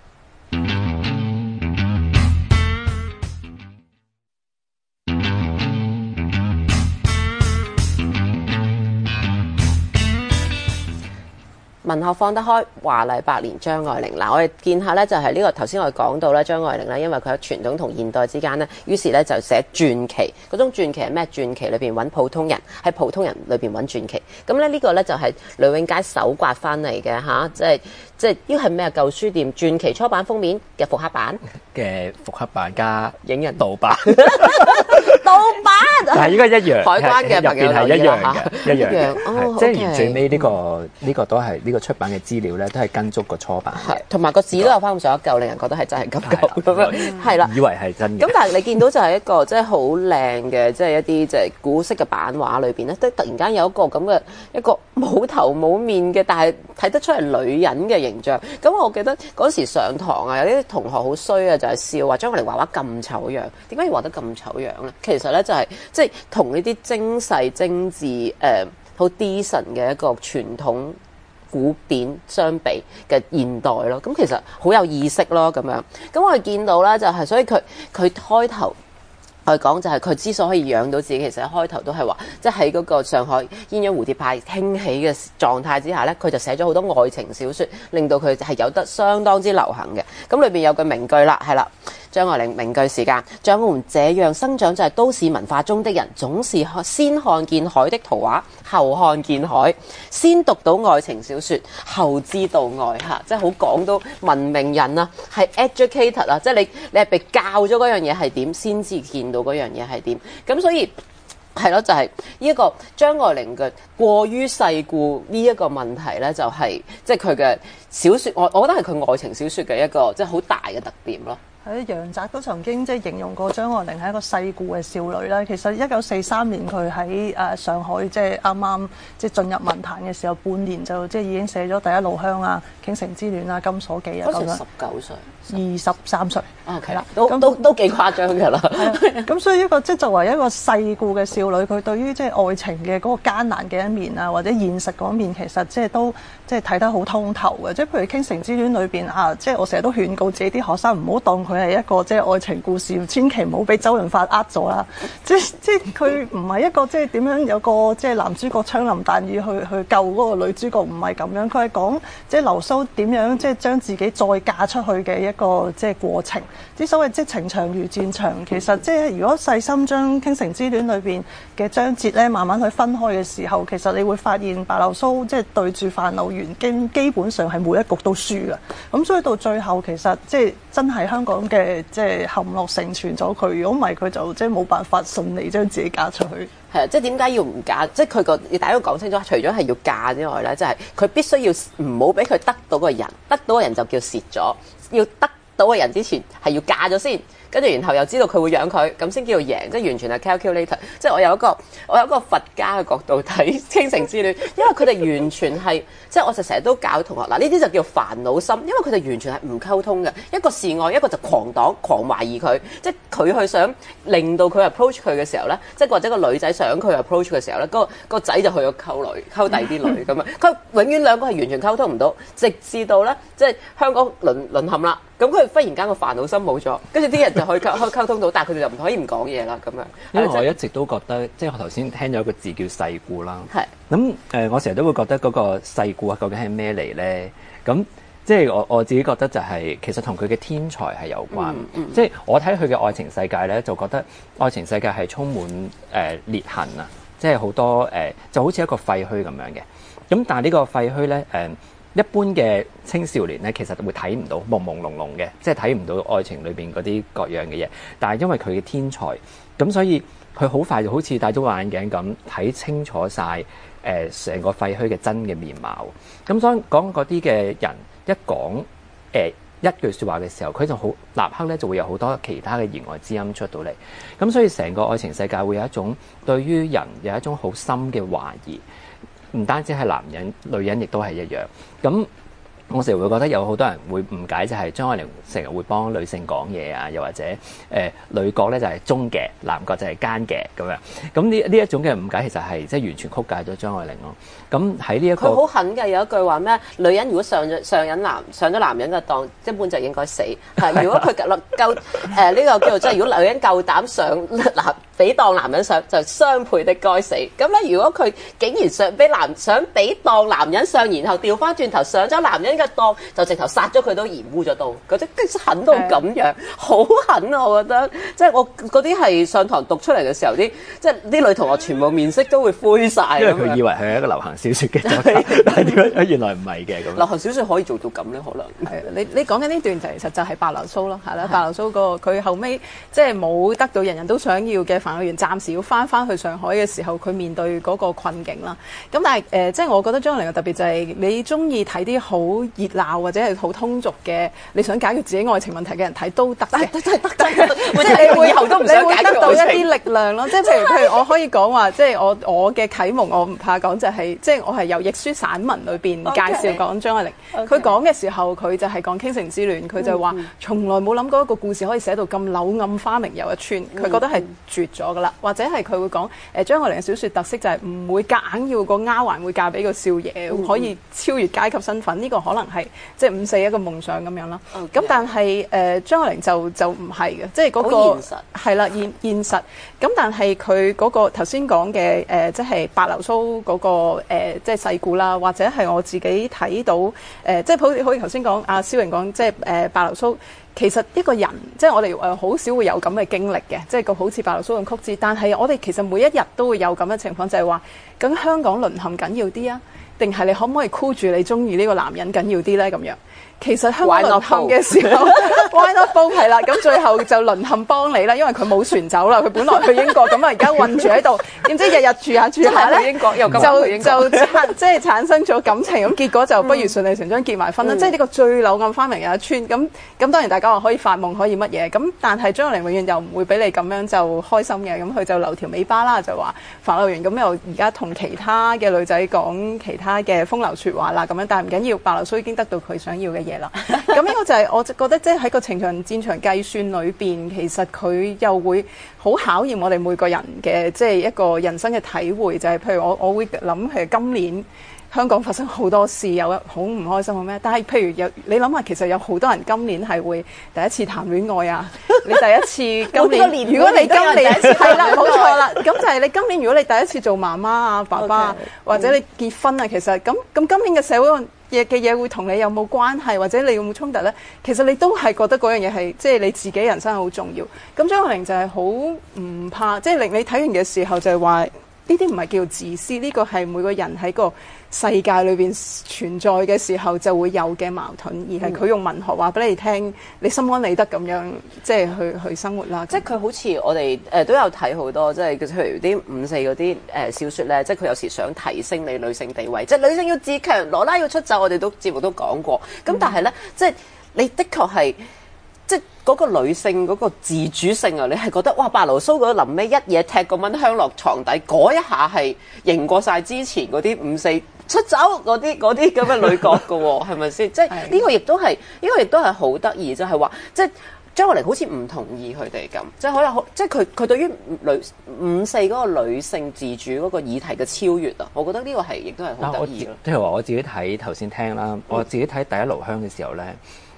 文學放得開，華麗百年張愛玲。嗱，我哋見下咧，就係呢個頭先我哋講到咧，張愛玲咧，因為佢喺傳統同現代之間咧，於是咧就寫傳奇。嗰種傳奇係咩？傳奇裏邊揾普通人，喺普通人裏邊揾傳奇。咁咧呢個咧就係呂永佳手刮翻嚟嘅嚇，即係即係呢個係咩？舊書店傳奇初版封面嘅復刻版嘅復刻版加影人盜版。 盜版， 但係應該一樣， 海關嘅朋友係一樣嘅，一樣嘅， 哦、 即係連最尾呢個呢、呢個都係呢、呢個出版嘅資料咧，都係跟足個初版嘅， 同埋個紙都有翻咁上一嚿，令人覺得係真係咁舊咁樣，係啦， 以為係真嘅。 咁但係你見到就係一個即係好靚嘅，即係一啲即係古式嘅版畫裏邊咧，都突然間有一個咁嘅一個冇頭冇面嘅，但係睇得出係女人嘅形象。咁我記得嗰時上堂啊，有啲同學好衰啊，就係笑話張愛玲畫畫咁醜樣，點解要畫得咁醜樣咧？其實咧就係即係同呢啲精細精緻誒好 decent 嘅一個傳統古典相比嘅現代咯，咁其實好有意識咯咁樣。咁我哋見到咧就係、是，所以佢佢開頭我哋講就係佢之所以養到自己，其實一開頭都係話，即係喺嗰個上海鴛鴦蝴蝶派興起嘅狀態之下咧，佢就寫咗好多愛情小説，令到佢係有得相當之流行嘅。咁裏邊有句名句啦，係啦。張愛玲名句時間，像我們這樣生長在都市文化中的人，總是先看見海的圖畫，後看見海，先讀到愛情小説，後知道愛嚇，即係好講到文明人啊，係 educated 啊，即係你你係被教咗嗰樣嘢係點，先至見到嗰樣嘢係點。咁所以係咯，就係呢一個張愛玲嘅過於世故呢一個問題咧，就係即係佢嘅小説，我我覺得係佢愛情小説嘅一個即係好大嘅特點咯。 喺楊澤都曾經即係形容過張愛玲係一個世故嘅少女啦。其實一九四三年佢喺誒上海即係啱啱即係進入文壇嘅時候，半年就即係已經寫咗《第一爐香》啊、《傾城之戀》啊、《金鎖記》啊咁樣。 十九歲， 二十三歲。 哦，係啦，都都都幾誇張㗎啦。 咁所以一個即係作為一個世故嘅少女，佢對於即係愛情嘅嗰個艱難嘅一面啊，或者現實嗰面，其實即係都即係睇得好通透嘅。即係譬如《傾城之戀》裏邊啊，即係我成日都勸告自己啲學生唔好當佢係一個即係愛情故事，千祈唔好俾周潤發呃咗啦。即即係佢唔係一個即係點樣有個即係男主角槍林彈雨去去救嗰個女主角，唔係咁樣。佢係講即係流蘇點樣即係將自己再嫁出去嘅一個即係過程。之所謂即情長如戰場，其實即係如果細心將傾城之戀裏邊嘅章節咧，慢慢去分開嘅時候，其實你會發現白流蘇即係對住范柳原基基本上係每一局都輸嘅。咁所以到最後其實即係真係香港嘅即係陷落成全咗佢。如果唔係佢就即係冇辦法順利將自己嫁出去。 係啊，即係點解要唔嫁？即係佢個要大家都講清楚，除咗係要嫁之外咧，就係、是、佢必須要唔好俾佢得到個人，得到個人就叫蝕咗，要得到個人之前係要嫁咗先，跟住然後又知道佢會養佢，咁先叫做贏，即係完全係 calculator。即係我有一個我有一個佛家嘅角度睇傾城之戀，因為佢哋完全係即係我就成日都教同學嗱，呢啲就叫煩惱心，因為佢哋完全係唔溝通嘅，一個示愛，一個就狂擋狂懷疑佢，即係佢去想令到佢 approach 佢嘅時候咧，即係或者個女仔想佢 approach 嘅時候咧，嗰、嗰個個仔就去咗溝女溝第啲女咁樣，佢永遠兩個係完全溝通唔到，直至到咧即係香港淪淪陷啦。咁佢忽然間個煩惱心冇咗，跟住啲人就可以溝可以溝通到，但係佢哋就唔可以唔講嘢啦咁樣。 因為我一直都覺得，即係我頭先聽咗一個字叫世故啦。 係。 咁誒，我成日都會覺得嗰個世故究竟係咩嚟咧？咁即係我我自己覺得就係、是、其實同佢嘅天才係有關。嗯嗯、即係我睇佢嘅愛情世界咧，就覺得愛情世界係充滿誒、呃、裂痕啊！即係好多誒、呃，就好似一個廢墟咁樣嘅。咁但係呢個廢墟咧誒。呃一般嘅青少年咧，其實會睇唔到朦朦朧朧嘅，即係睇唔到愛情裏邊嗰啲各樣嘅嘢。但係因為佢嘅天才，咁所以佢好快就好似戴咗個眼鏡咁睇清楚晒誒成個廢墟嘅真嘅面貌。咁所以講嗰啲嘅人一講誒、呃、一句説話嘅時候，佢就好立刻咧就會有好多其他嘅言外之音出到嚟。咁所以成個愛情世界會有一種對於人有一種好深嘅懷疑。唔單止係男人，女人亦都係一樣。咁我成日會覺得有好多人會誤解，就係張愛玲成日會幫女性講嘢啊，又或者誒、呃、女角咧就係忠嘅，男角就係奸嘅咁樣。咁呢呢一種嘅誤解其實係即係完全曲解咗張愛玲咯。咁喺呢一個佢好狠嘅，有一句話咩？女人如果上咗上癮男上咗男人嘅當，一般就應該死。係如果佢夠夠誒呢個叫做即係如果女人夠膽上男俾當男人上，就雙倍的該死。咁咧，如果佢竟然想俾男想俾當男人上，然後調翻轉頭上咗男人嘅當，就直頭殺咗佢都嫌污咗刀。嗰啲狠到咁樣，好狠啊！我覺得，即係我嗰啲係上堂讀出嚟嘅時候，啲即係啲女同學全部面色都會灰晒。 因為佢以為係一個流行小説嘅作家，但係點解原來唔係嘅咁？ 流行小説可以做到咁咧？可能係你你講緊呢段就其實就係白流蘇咯，係啦，白流蘇個佢後尾即係冇得到人人都想要嘅范有賢，暫時要翻翻去上海嘅時候，佢面對嗰個困境啦。咁但係誒、呃，即係我覺得張愛玲嘅特別就係你中意睇啲好熱鬧或者係好通俗嘅，你想解決自己愛情問題嘅人睇都得嘅，真係得得，即係你會以後都唔想解決得到一啲力量咯。即係譬如譬如我可以講話，即係我我嘅啟蒙，我唔怕講就係、是，即係我係由亦舒散文裏邊介紹講張愛玲。佢講嘅時候，佢就係講傾城之戀，佢就話、嗯、從來冇諗過一個故事可以寫到咁柳暗花明又一村，佢覺得係絕咗噶啦。或者係佢會講誒張愛玲嘅小説特色就係唔會夾硬要個丫鬟會嫁俾個少爺，嗯、可以超越階級身份。呢、這個可能係即係五四一個夢想咁樣啦。咁 Okay. 但係誒、呃、張愛玲就就唔係嘅，即係嗰、那個係啦現現實。咁但係佢嗰個頭先講嘅誒，即係白流蘇嗰個誒，即係世故啦，或者係我自己睇到誒、呃，即係好似好似頭先講阿蕭瑩講，即係誒白流蘇。其實一個人，即係我哋誒好少會有咁嘅經歷嘅，即係個好似白流蘇咁曲折。但係我哋其實每一日都會有咁嘅情況，就係話，咁香港淪陷緊要啲啊，定係你可唔可以箍住你中意呢個男人緊要啲咧？咁樣其實香港淪陷嘅時候 ，Why not both 係啦，咁最後就淪陷幫你啦，因為佢冇船走啦，佢本來去英國，咁啊而家困住喺度，點知日日住下住下咧，英國又就就即係產生咗感情，咁結果就不如順理成章結埋婚啦。嗯、即係呢個最柳暗花明又一村。咁咁當然大家話可以發夢可以乜嘢，咁但係張愛玲永遠又唔會俾你咁樣就開心嘅，咁佢就留條尾巴啦，就話范柳園咁又而家同其他嘅女仔講其他嘅風流説話啦，咁樣，但係唔緊要，白流蘇已經得到佢想要嘅嘢啦。咁呢個就係我覺得即係喺個情場戰場計算裏邊，其實佢又會好考驗我哋每個人嘅即係一個人生嘅體會，就係、是、譬如我我會諗係今年香港發生好多事，有好唔開心好咩？但係譬如有你諗下，其實有好多人今年係會第一次談戀愛啊！你第一次今年，如果你今年係啦，冇錯啦，咁就係你今年如果你第一次做媽媽啊、爸爸 Okay. 或者你結婚啊，其實咁咁今年嘅社會嘢嘅嘢會同你有冇關係，或者你有冇衝突咧？其實你都係覺得嗰樣嘢係即係你自己人生好重要。咁張愛玲就係好唔怕，即係令你睇完嘅時候就係話。呢啲唔係叫自私，呢個係每個人喺個世界裏邊存在嘅時候就會有嘅矛盾，而係佢用文學話俾你聽，你心安理得咁樣即係去去生活啦。 即係佢好似我哋誒、呃、都有睇好多，即係譬如啲五四嗰啲誒小説咧，即係佢有時想提升你女性地位，即係女性要自強，羅拉要出走，我哋都節目都講過。咁但係咧，嗯、即係你的確係。即係嗰個女性嗰個自主性啊，你係覺得哇，白流蘇嗰臨尾一嘢踢個蚊香落床底，嗰一下係贏過晒之前嗰啲五四出走嗰啲嗰啲咁嘅女角㗎喎，係咪先？即係呢個亦都係呢個亦都係好得意，就係話即係張愛玲好似唔同意佢哋咁，即係可能即係佢佢對於女五四嗰個女性自主嗰個議題嘅超越啊，我覺得呢個係亦都係好得意咯。 即係話我自己睇頭先聽啦，我自己睇第一爐香嘅時候咧。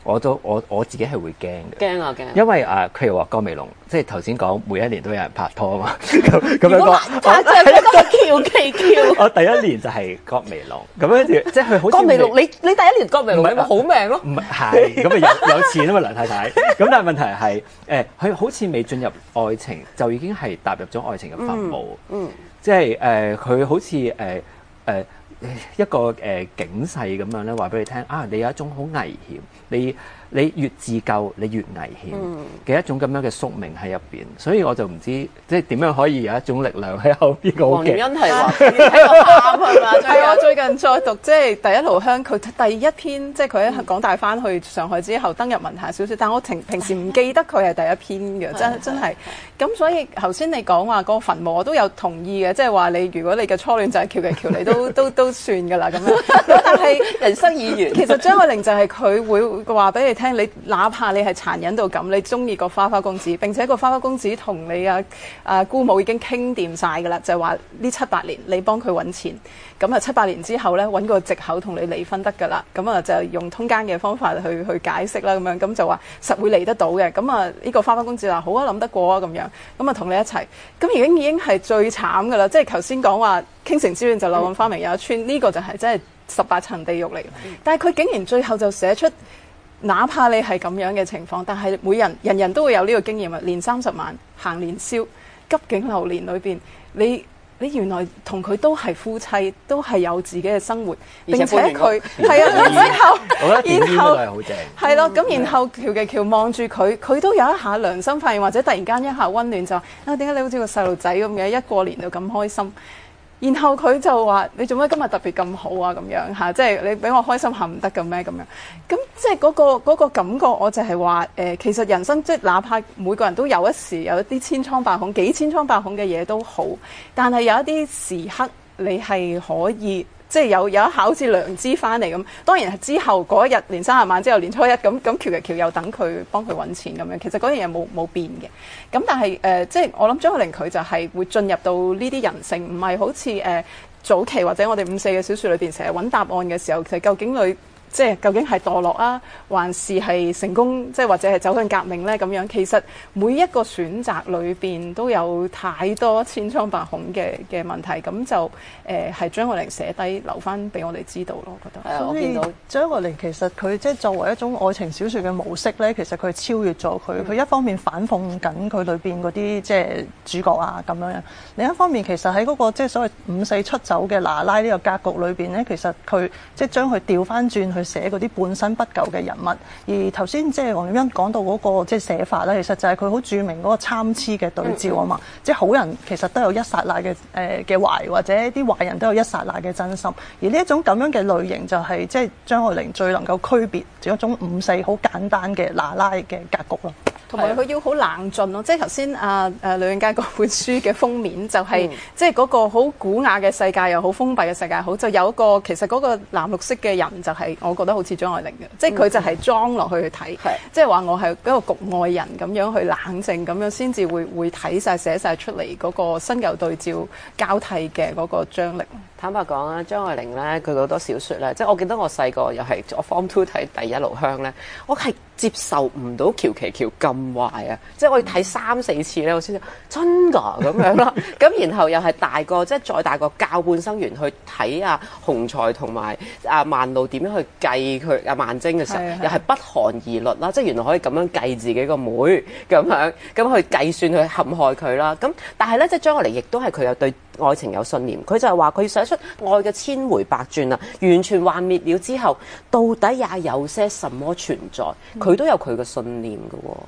我都我我自己係會驚嘅。 驚啊驚！ 因為啊，譬如話郭美龍，即係頭先講每一年都有人拍拖啊嘛，咁咁樣講。 拍就係嗰個喬琪喬。 我第一年就係郭美龍，咁跟住即係佢好似郭美龍，你你第一年郭美龍咪好命咯？ 唔係係咁啊有有錢啊嘛梁太太。咁但係問題係誒，佢、呃、好似未進入愛情就已經係踏入咗愛情嘅墳墓。嗯。嗯即係誒，佢、呃、好似誒誒一個誒、呃、警世咁樣咧，話俾你聽啊！你有一種好危險，你你越自救，你越危險嘅一種咁樣嘅宿命喺入邊，所以我就唔知即係點樣可以有一種力量喺後邊個。黃念欣係話喺度喊係嘛？ 係我最近再讀即係第一爐香，佢第一篇即係佢喺港大翻去上海之後登入文壇小説，但我平平時唔記得佢係第一篇嘅，真真係。咁所以頭先你講話嗰個墳墓，我都有同意嘅，即係話你如果你嘅初戀就係喬琪喬，你都都都算㗎啦咁樣。咁但係人生已完，其實張愛玲就係佢會話俾你聽，你哪怕你係殘忍到咁，你中意個花花公子，並且個花花公子同你啊啊姑母已經傾掂晒㗎啦，就係話呢七八年你幫佢揾錢，咁啊七八年之後咧揾個藉口同你離婚得㗎啦，咁啊就用通姦嘅方法去去解釋啦咁樣，咁就話實會離得到嘅，咁啊呢個花花公子話好啊諗得過啊咁樣。咁啊，同你一齊，咁已經已經係最慘噶啦！即係頭先講話傾城之戀就柳暗花明又一村，呢、嗯、個就係真係十八層地獄嚟。嗯、但係佢竟然最後就寫出，哪怕你係咁樣嘅情況，但係每人人人都會有呢個經驗啊！年三十晚行年宵，急景流年裏邊，你你原來同佢都係夫妻，都係有自己嘅生活，並且佢係啊，然之後，然後係咯，咁然後喬琪喬望住佢，佢都有一下良心發現，或者突然間一下溫暖就啊，點解你好似個細路仔咁嘅？一過年就咁開心。然後佢就話：你做咩今日特別咁好啊？咁樣嚇，即係你俾我開心下唔得嘅咩？咁樣咁即係嗰個嗰個感覺，我就係話誒，其實人生即係哪怕每個人都有一時有一啲千瘡百孔、幾千瘡百孔嘅嘢都好，但係有一啲時刻你係可以。即係有有一下好似良知翻嚟咁，當然係之後嗰一日年三十晚之後年初一咁咁，喬琪喬又等佢幫佢揾錢咁樣，其實嗰樣嘢冇冇變嘅。咁但係誒、呃，即係我諗張愛玲佢就係會進入到呢啲人性，唔係好似誒、呃、早期或者我哋五四嘅小説裏邊成日揾答案嘅時候，其實究竟佢。即係究竟係墮落啊，還是係成功？即係或者係走向革命呢？咁樣其實每一個選擇裏邊都有太多千瘡百孔嘅嘅問題，咁就誒係、呃、張愛玲寫低留翻俾我哋知道咯。我覺得係啊，我見到張愛玲其實佢即係作為一種愛情小説嘅模式呢，其實佢超越咗佢。佢、嗯、一方面反諷緊佢裏邊嗰啲即係主角啊咁樣，另一方面其實喺嗰、那個即係所謂五四出走嘅娜拉呢個格局裏邊呢，其實佢即係將佢調翻轉去寫嗰啲半生不久嘅人物，而頭先即係黃念欣講到嗰個即係寫法咧，其實就係佢好著名嗰個參差嘅對照啊嘛，嗯嗯、即係好人其實都有一剎那嘅誒嘅壞，或者啲壞人都有一剎那嘅真心，而呢一種咁樣嘅類型就係即係張愛玲最能夠區別住一種五四好簡單嘅娜拉嘅格局咯。 同埋佢要好冷峻咯，即係頭先啊誒呂永佳嗰本書嘅封面就係、是嗯、即係嗰個好古雅嘅世界又好封閉嘅世界好，就有一個其實嗰個藍綠色嘅人就係、是、我覺得好似張愛玲嘅，即係佢就係裝落去去睇，嗯、即係話我係一個局外人咁樣去冷靜咁樣先至會會睇晒寫晒出嚟嗰個新舊對照交替嘅嗰個張力。 坦白講啊，張愛玲咧佢好多小説咧，即係我記得我細個又係我 Form Two 睇第一爐香咧，我係接受唔到喬琪喬咁壞啊！即係我要睇三四次咧，我先真㗎咁樣啦。咁然後又係大個，即係再大個教半生緣去睇啊洪才同埋啊萬路點樣去計佢啊萬晶嘅時候，是是又係不寒而栗啦。即係原來可以咁樣計自己個妹咁樣，咁去計算去陷害佢啦。咁但係咧，即係張愛玲亦都係佢有對愛情有信念，佢就係話佢寫出愛嘅千回百轉啊，完全幻滅了之後，到底也有些什麼存在？佢、嗯、都有佢嘅信念嘅喎、哦。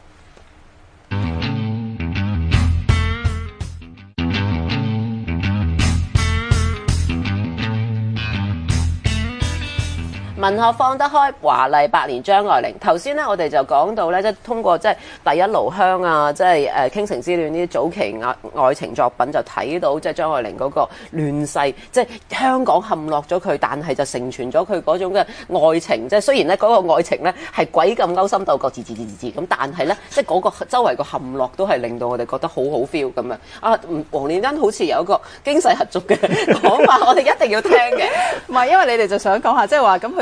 文學放得開，華麗百年張愛玲。頭先咧，我哋就講到咧，即係通過即係第一爐香啊，即係誒傾城之戀呢啲早期愛愛情作品，就睇到即係張愛玲嗰個亂世，即係香港陷落咗佢，但係就成全咗佢嗰種嘅愛情。即係雖然咧嗰個愛情咧係鬼咁勾心鬥角，字字字字字咁，但係咧即係嗰個周圍個陷落都係令到我哋覺得好好 feel 咁樣。啊，黃念欣好似有一個驚世駭俗嘅講法，我哋一定要聽嘅。 唔係，因為你哋就想講下，即係話咁佢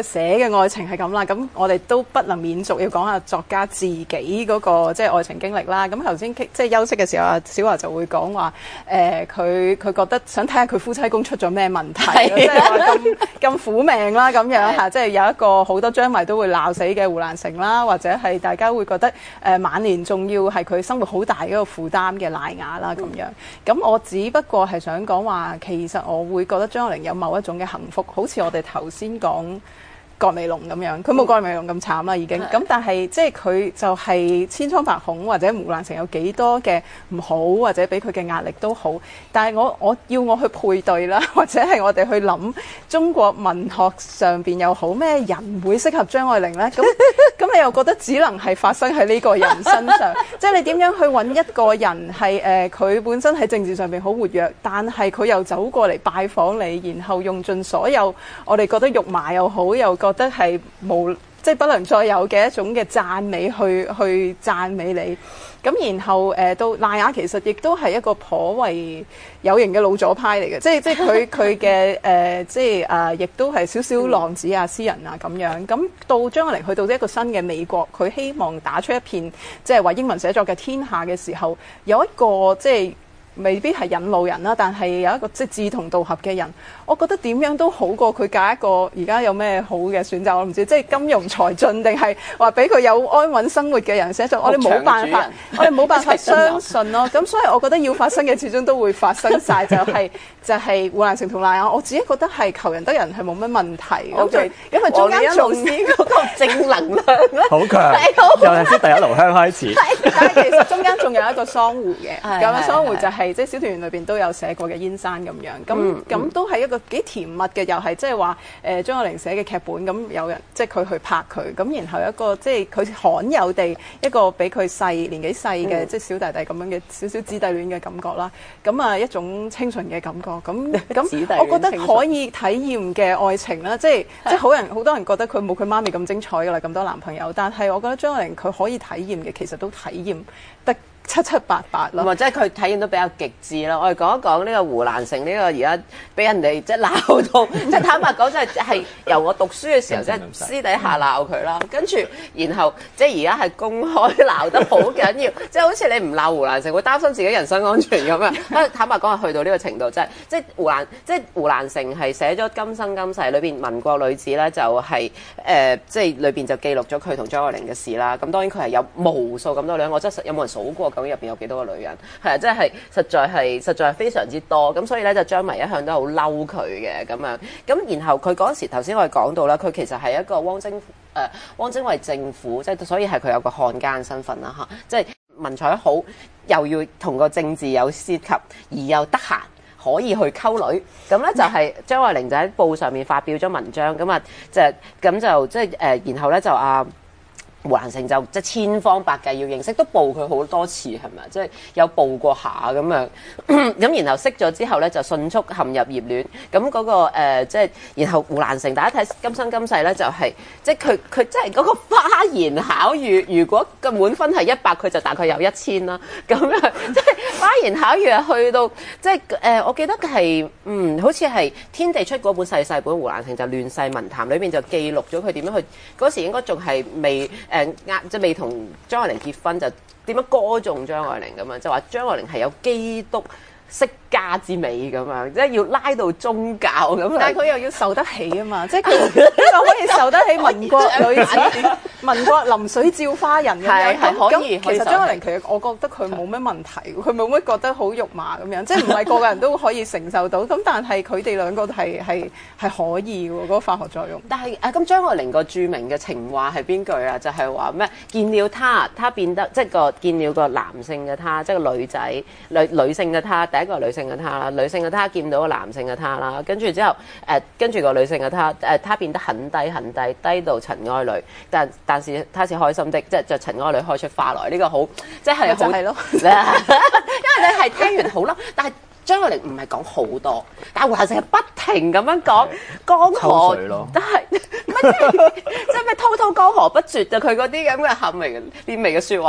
寫嘅愛情係咁啦，咁我哋都不能免俗要講下作家自己嗰、那個即係、就是、愛情經歷啦。咁頭先即係休息嘅時候，阿小樺就會講話誒，佢、呃、佢覺得想睇下佢夫妻宮出咗咩問題，即係話咁咁苦命啦咁樣嚇，即係有一個好多張迷都會鬧死嘅胡蘭成啦，或者係大家會覺得誒、呃、晚年仲要係佢生活好大嗰個負擔嘅賴雅啦咁樣。咁我只不過係想講話，其實我會覺得張愛玲有某一種嘅幸福，好似我哋頭先講葛美龍咁樣，佢冇葛美龍咁慘啦已經。咁但係即係佢就係千瘡百孔，或者胡蘭成有幾多嘅唔好，或者俾佢嘅壓力都好。但係我我要我去配對啦，或者係我哋去諗中國文學上邊又好咩人會適合張愛玲呢？咁咁你又覺得只能係發生喺呢個人身上，即係你點樣去揾一個人係誒佢本身喺政治上邊好活躍，但係佢又走過嚟拜訪你，然後用盡所有我哋覺得肉麻又好，又覺得係無即係不能再有嘅一種嘅讚美去去讚美你。咁然後誒、呃、到賴雅其實亦都係一個頗為有型嘅老左派嚟嘅，即係即係佢佢嘅誒即係啊，亦都係少少浪子啊、詩人啊咁樣。咁到張愛玲去到一個新嘅美國，佢希望打出一片即係話英文寫作嘅天下嘅時候，有一個即係。未必係引路人啦，但係有一個即係志同道合嘅人，我覺得點樣都好過佢嫁一個而家有咩好嘅選擇，我唔知，即係金融才俊定係話俾佢有安穩生活嘅人寫作，我哋冇辦法，我哋冇辦法相信咯。咁所以我覺得要發生嘅始終都會發生晒，就係、是、就係、是、胡蘭成同賴雅。我自己覺得係求人得人係冇乜問題。Okay, 因為中間老師嗰個正能量咧好強，由頭先第一爐香開始。 但係其實中間仲有一個桑湖嘅，咁樣桑湖就係、是。即係小團圓裏邊都有寫過嘅燕山咁樣，咁咁、嗯、都係一個幾甜蜜嘅，又係即係話誒張愛玲寫嘅劇本，咁有人即係佢去拍佢，咁然後一個即係佢罕有地一個比佢細年紀細嘅、嗯、即係小弟弟咁樣嘅少少姊弟戀嘅感覺啦，咁啊一種清純嘅感覺，咁咁我覺得可以體驗嘅愛情啦，即係即係好人好多人覺得佢冇佢媽咪咁精彩㗎啦，咁多男朋友，但係我覺得張愛玲佢可以體驗嘅，其實都體驗得七七八八咯， 或者佢體驗都比較極致啦。我哋講一講呢個胡蘭成呢個而家俾人哋即係鬧到，即係坦白講，即係係由我讀書嘅時候即係私底下鬧佢啦，跟住然後即係而家係公開鬧得好緊要，即係好似你唔鬧胡蘭成會擔心自己人身安全咁樣。坦白講係去到呢個程度，即係即係胡蘭即係胡蘭成係寫咗《今生今世》裏邊民國女子咧，就係、是、誒、呃、即係裏邊就記錄咗佢同張愛玲嘅事啦。咁當然佢係有無數咁多女人，我真係有冇人數過？究竟入邊有幾多個女人？係啊，即係實在係實在係非常之多。咁所以咧就張迷一向都好嬲佢嘅咁樣。咁然後佢嗰陣時頭先我哋講到啦，佢其實係一個汪精誒、呃、汪精衛政府，即係所以係佢有個漢奸身份啦嚇。即係文采好，又要同個政治有涉及，而又得閒可以去溝女。咁咧就係張愛玲就喺報上面發表咗文章，咁啊就咁就即係誒，然後咧就啊。胡蘭成就即係千方百計要認識，都報佢好多次係咪？即係有報過下咁樣，咁然後識咗之後咧就迅速陷入熱戀。咁嗰、那個、呃、即係然後胡蘭成大家睇《今生今世》咧，就係、是、即係佢佢即係嗰個花言巧語，如果個滿分係一百，佢就大概有一千啦。咁樣即係花言巧語係去到即係誒、呃，我記得係嗯，好似係天地出嗰本細細本，胡蘭成就亂世文談裏邊就記錄咗佢點樣去嗰時應該仲係未。誒壓即係未同張愛玲結婚，就點樣歌頌張愛玲咁樣，就話張愛玲係有基督釋家之美咁樣，即係要拉到宗教咁。 但係佢又要受得起啊嘛，即係佢又可以受得起民國女子、民國臨水照花人咁樣。 係可以。 其實張愛玲其實我覺得佢冇咩問題，佢冇乜覺得好肉麻咁樣，即係唔係個個人都可以承受到。咁但係佢哋兩個係係係可以喎，嗰個化學作用。 但係誒咁張愛玲個著名嘅情話係邊句啊？就係話咩？見了他，他變得即係個見了個男性嘅他，即係個女仔女女性嘅他。第一個女性嘅他啦，女性嘅他見到個男性嘅他啦，跟住之後誒，跟住個女性嘅他誒，他變得很低很低，低到塵埃裏，但但是他是開心的，即係就塵埃裏開出花來。呢、這個好即係好，就係咯，因為你係聽完好嬲，但係張愛玲唔係講好多，但係胡蘭成係不停咁樣講江河，但係乜即係即係咩滔滔江河不絕啊！佢嗰啲咁嘅含微嘅啲微嘅説話。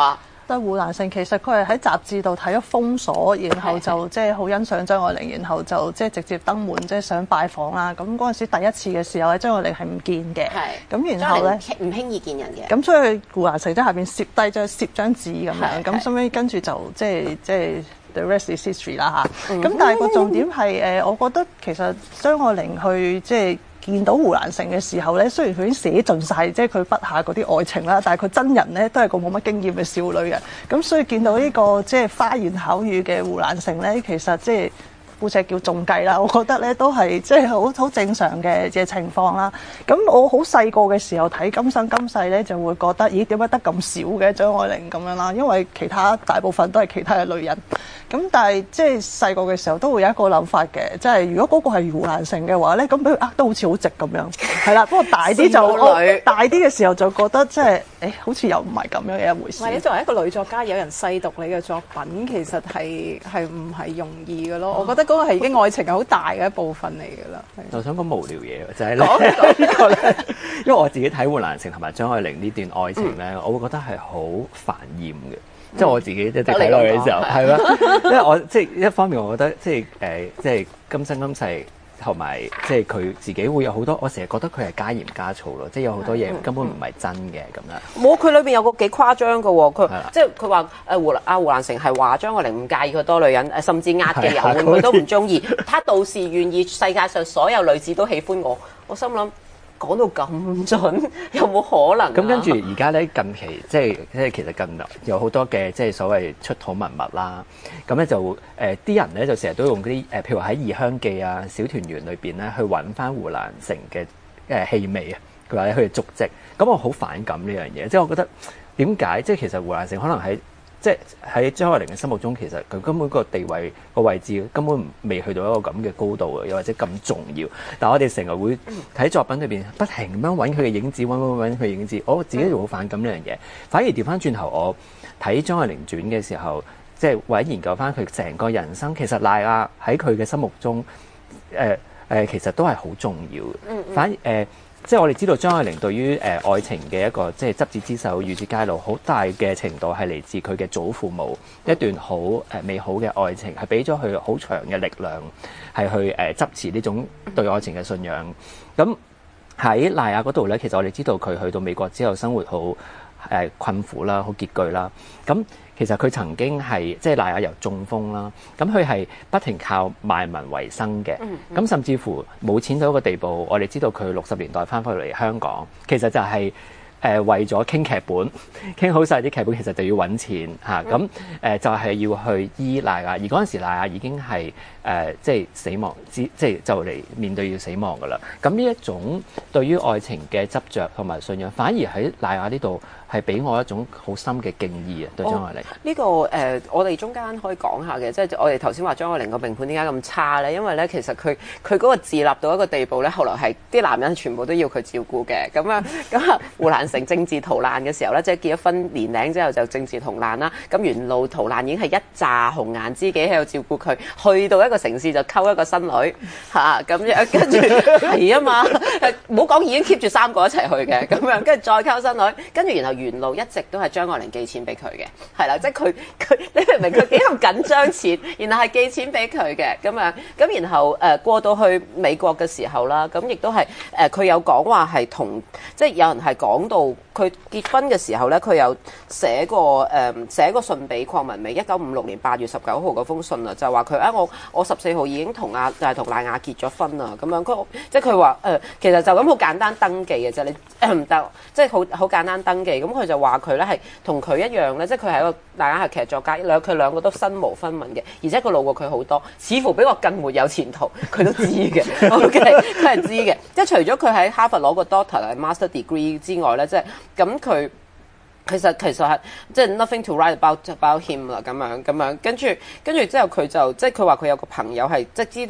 但胡蘭成其實佢係喺雜誌度睇咗封鎖，然後就即係好欣賞張愛玲，然後就即係直接登門即係想拜訪啦。咁嗰陣時第一次嘅時候咧，張愛玲係唔見嘅。咁然後咧唔輕易見人嘅。 咁所以胡蘭成即係下邊攝低張攝張紙咁樣，咁收尾跟住就即係即係 the rest is history 啦嚇。咁、嗯、但係個重點係誒，我覺得其實張愛玲去即係見到胡蘭成嘅時候咧，雖然佢已經寫盡晒即係佢筆下嗰啲愛情啦，但係佢真人咧都係個冇乜經驗嘅少女嘅。咁所以見到呢個即係花言巧語嘅胡蘭成咧，其實即係姑且叫中計啦。我覺得咧都係即係好好正常嘅嘅情況啦。咁我好細個嘅時候睇《今生今世》咧，就會覺得咦點解得咁少嘅張愛玲咁樣啦？因為其他大部分都係其他嘅女人。咁但係即係細個嘅時候都會有一個諗法嘅，即係如果嗰個係胡蘭成嘅話咧，咁俾佢呃得好似好直咁樣，係啦。不過大啲就、哦、大啲嘅時候就覺得即係誒，好似又唔係咁樣嘅一回事。 唔係你作為一個女作家，有人細讀你嘅作品，其實係係唔係容易嘅咯？我覺得嗰個係已經愛情係好大嘅一部分嚟㗎啦。 我想講無聊嘢就係、是、咧呢個咧，因為我自己睇胡蘭成同埋張愛玲呢段愛情咧、嗯，我會覺得係好煩厭嘅。即係我自己一直睇落去嘅時候，係啦，因為我即係一方面，我覺得即係誒、呃，即係今生今世，同埋即係佢自己會有好多，我成日覺得佢係加鹽加醋咯，即係有好多嘢根本唔係真嘅咁樣。 冇，佢裏邊有個幾誇張嘅喎，佢即係佢話誒胡阿胡蘭成係話張愛玲唔介意佢多女人，誒甚至壓嘅油佢都唔中意，他倒是願意世界上所有女子都喜歡我。我心諗。講到咁準，有冇可能、啊？ 咁跟住而家咧近期即係即係其實近有好多嘅即係所謂出土文物啦。咁咧就誒啲、呃、人咧就成日都用嗰啲誒，譬如話喺異鄉記啊、小團圓裏邊咧去揾翻胡蘭成嘅誒氣味啊，佢話咧佢嘅足跡。咁我好反感呢樣嘢，即係我覺得點解即係其實胡蘭成可能喺即係喺張愛玲嘅心目中，其實佢根本個地位個位置根本未去到一個咁嘅高度啊，又或者咁重要。但係我哋成日會睇作品裏邊不停咁樣揾佢嘅影子，揾揾揾佢嘅影子。我自己就好反感呢樣嘢。反而調翻轉頭，我睇張愛玲傳嘅時候，即係為咗研究翻佢成個人生，其實賴亞喺佢嘅心目中，誒、呃、誒、呃，其實都係好重要嘅。反而誒。呃即係我哋知道張愛玲對於誒、呃、愛情嘅一個即係執子之手與子偕老，好大嘅程度係嚟自佢嘅祖父母一段好誒、呃、美好嘅愛情，係俾咗佢好長嘅力量，係去誒、呃、執持呢種對愛情嘅信仰。咁喺賴亞嗰度咧，其實我哋知道佢去到美國之後生活好誒、呃、困苦啦，好拮據啦。咁其實佢曾經係即係賴亞由中風啦，咁佢係不停靠賣文為生嘅，咁、嗯嗯、甚至乎冇錢到一個地步。我哋知道佢六十年代翻返嚟香港，其實就係、是、誒、呃、為咗傾劇本，傾好晒啲劇本，其實就要揾錢嚇，咁、啊、誒、呃、就係、是、要去醫賴亞，而嗰陣時賴亞已經係誒、呃、即係死亡之，即係就嚟面對要死亡噶啦。咁呢一種對於愛情嘅執着同埋信仰，反而喺賴亞呢度。係俾我一種好深嘅敬意啊！對張愛玲呢、哦這個誒、呃，我哋中間可以講下嘅，即係我哋頭先話張愛玲個命盤點解咁差咧？因為咧，其實佢佢嗰個自立到一個地步咧，後來係啲男人全部都要佢照顧嘅。咁啊，咁啊，胡蘭成政治逃難嘅時候咧，即係結咗婚年零之後就政治逃難啦。咁沿路逃難已經係一紮紅顏知己喺度照顧佢，去到一個城市就溝一個新女嚇，咁樣跟住係啊嘛，唔好講已經 keep 住三個一齊去嘅，咁樣跟住再溝新女，跟住然後。沿路一直都係張愛玲寄錢俾佢嘅，係啦，即係佢佢，你明唔明佢幾咁緊張錢，然後係寄錢俾佢嘅咁樣，咁然後誒、呃、過到去美國嘅時候啦，咁亦都係誒佢有講話係同，即係有人係講到佢結婚嘅時候咧，佢有寫過誒、呃、寫個信俾鄺文美，一九五六年八月十九號嗰封信啊，就話佢啊我我十四號已經同阿就係同賴亞結咗婚啦，咁樣佢即係佢話誒其實就咁好簡單登記嘅啫，你唔得即係好好簡單登記咁。佢就話佢咧係同佢一樣咧，即係佢係一個大家係劇作家，兩佢兩個都身無分文嘅，而且佢老過佢好多，似乎比我更沒有前途，佢都知嘅。OK，佢係知嘅，即係除咗佢喺哈佛攞個 doctor master degree 之外咧，即係咁佢其實其實係即係 nothing to write about about him 啦，咁樣咁樣跟住跟住之後佢就即係佢話佢有個朋友係即係知道。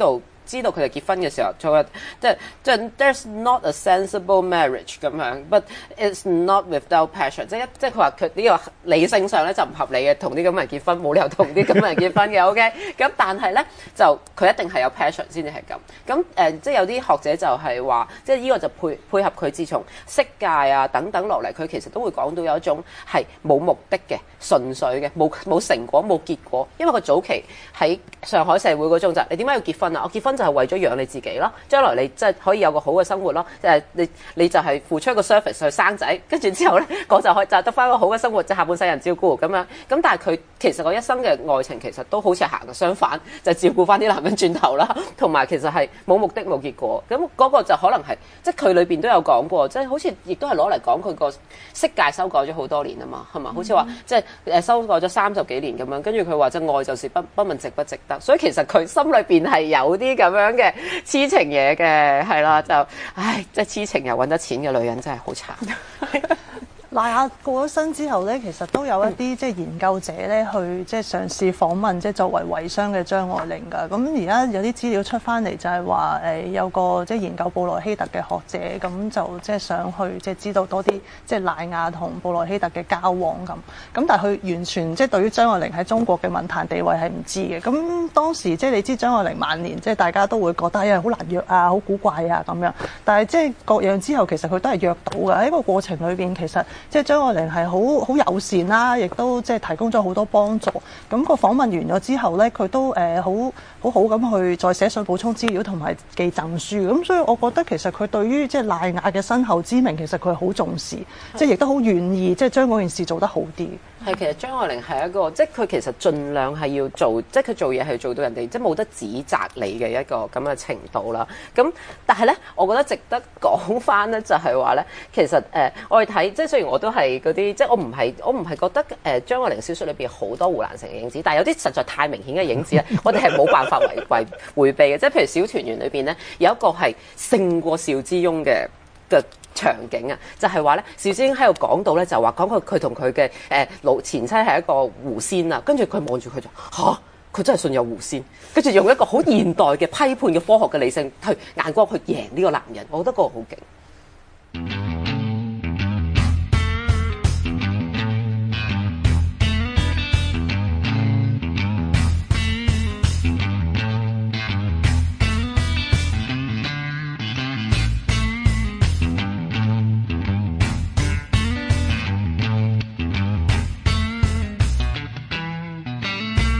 知道佢哋結婚嘅時候，就即係即係 there's not a sensible marriage 咁樣 ，but it's not without passion， 即係即係佢話佢呢個理性上咧就唔合理嘅，同啲咁嘅人結婚冇理由同啲咁嘅人結婚嘅，OK？咁但係咧就佢一定係有 passion 先至係咁。咁誒、呃、即係有啲學者就係話，即係呢個就配配合佢自從色戒啊等等落嚟，佢其實都會講到有一種係冇目的嘅、純粹嘅、冇冇成果、冇結果。因為佢早期喺上海社會嗰種就係你點解要結婚啊？我結婚就係為咗養你自己咯，將來你即係可以有個好嘅生活咯。誒、就是、你你就係付出一個 service 去生仔，跟住之後咧，我就可以就得翻一個好嘅生活，即係下半世人照顧咁樣。咁但係佢其實個一生嘅愛情其實都好似行嘅相反，就係、照顧翻啲男人轉頭啦，同埋其實係冇目的冇結果。咁嗰個就可能係即係佢裏邊都有講過，即係好似亦都係攞嚟講佢個色戒修改咗好多年啊嘛，係嘛？好似話即係誒修改咗三十幾年咁樣，跟住佢話即係愛就是不不問值不值得，所以其實佢心裏邊係有啲咁樣嘅痴情嘢嘅，係啦，就唉，即係痴情又揾得錢嘅女人真係好慘。 賴雅過咗身之後咧，其實都有一啲即係研究者咧去即係嘗試訪問即係作為遺孀嘅張愛玲㗎。咁而家有啲資料出翻嚟就係話誒有個即係研究布萊希特嘅學者，咁就即係想去即係知道多啲即係賴雅同布萊希特嘅交往咁。咁但係佢完全即係對於張愛玲喺中國嘅文壇地位係唔知嘅。咁當時即係你知張愛玲晚年即係大家都會覺得係好難約啊、好古怪啊咁樣。但係即係各樣之後，其實佢都係約到㗎。喺個過程裏邊，其實即係張愛玲係好好友善啦，亦都即係提供咗好多幫助。咁個訪問完咗之後咧，佢都誒好好好咁去再寫信補充資料同埋寄贈書。咁所以我覺得其實佢對於即係賴雅嘅身後之名，其實佢係好重視，即係亦都好願意即係將嗰件事做得好啲。 係，其實張愛玲係一個，即係佢其實盡量係要做，即係佢做嘢係做到人哋即係冇得指責你嘅一個咁嘅程度啦。咁但係咧，我覺得值得講翻咧，就係話咧，其實誒、呃、我哋睇，即係雖然我都係嗰啲，即係我唔係我唔係覺得誒、呃、張愛玲小説裏邊好多胡蘭成嘅影子，但係有啲實在太明顯嘅影子咧，我哋係冇辦法為為迴避嘅。即係譬如小團圓裏邊咧，有一個係勝過邵之翁嘅嘅場景啊，就係話咧，邵之翁喺度講到咧，就話講佢佢同佢嘅誒老前妻係一個狐仙啊，跟住佢望住佢就嚇，佢真係信有狐仙，跟住用一個好現代嘅批判嘅科學嘅理性去眼光去贏呢個男人，我覺得嗰個好勁。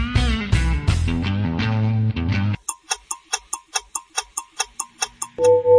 you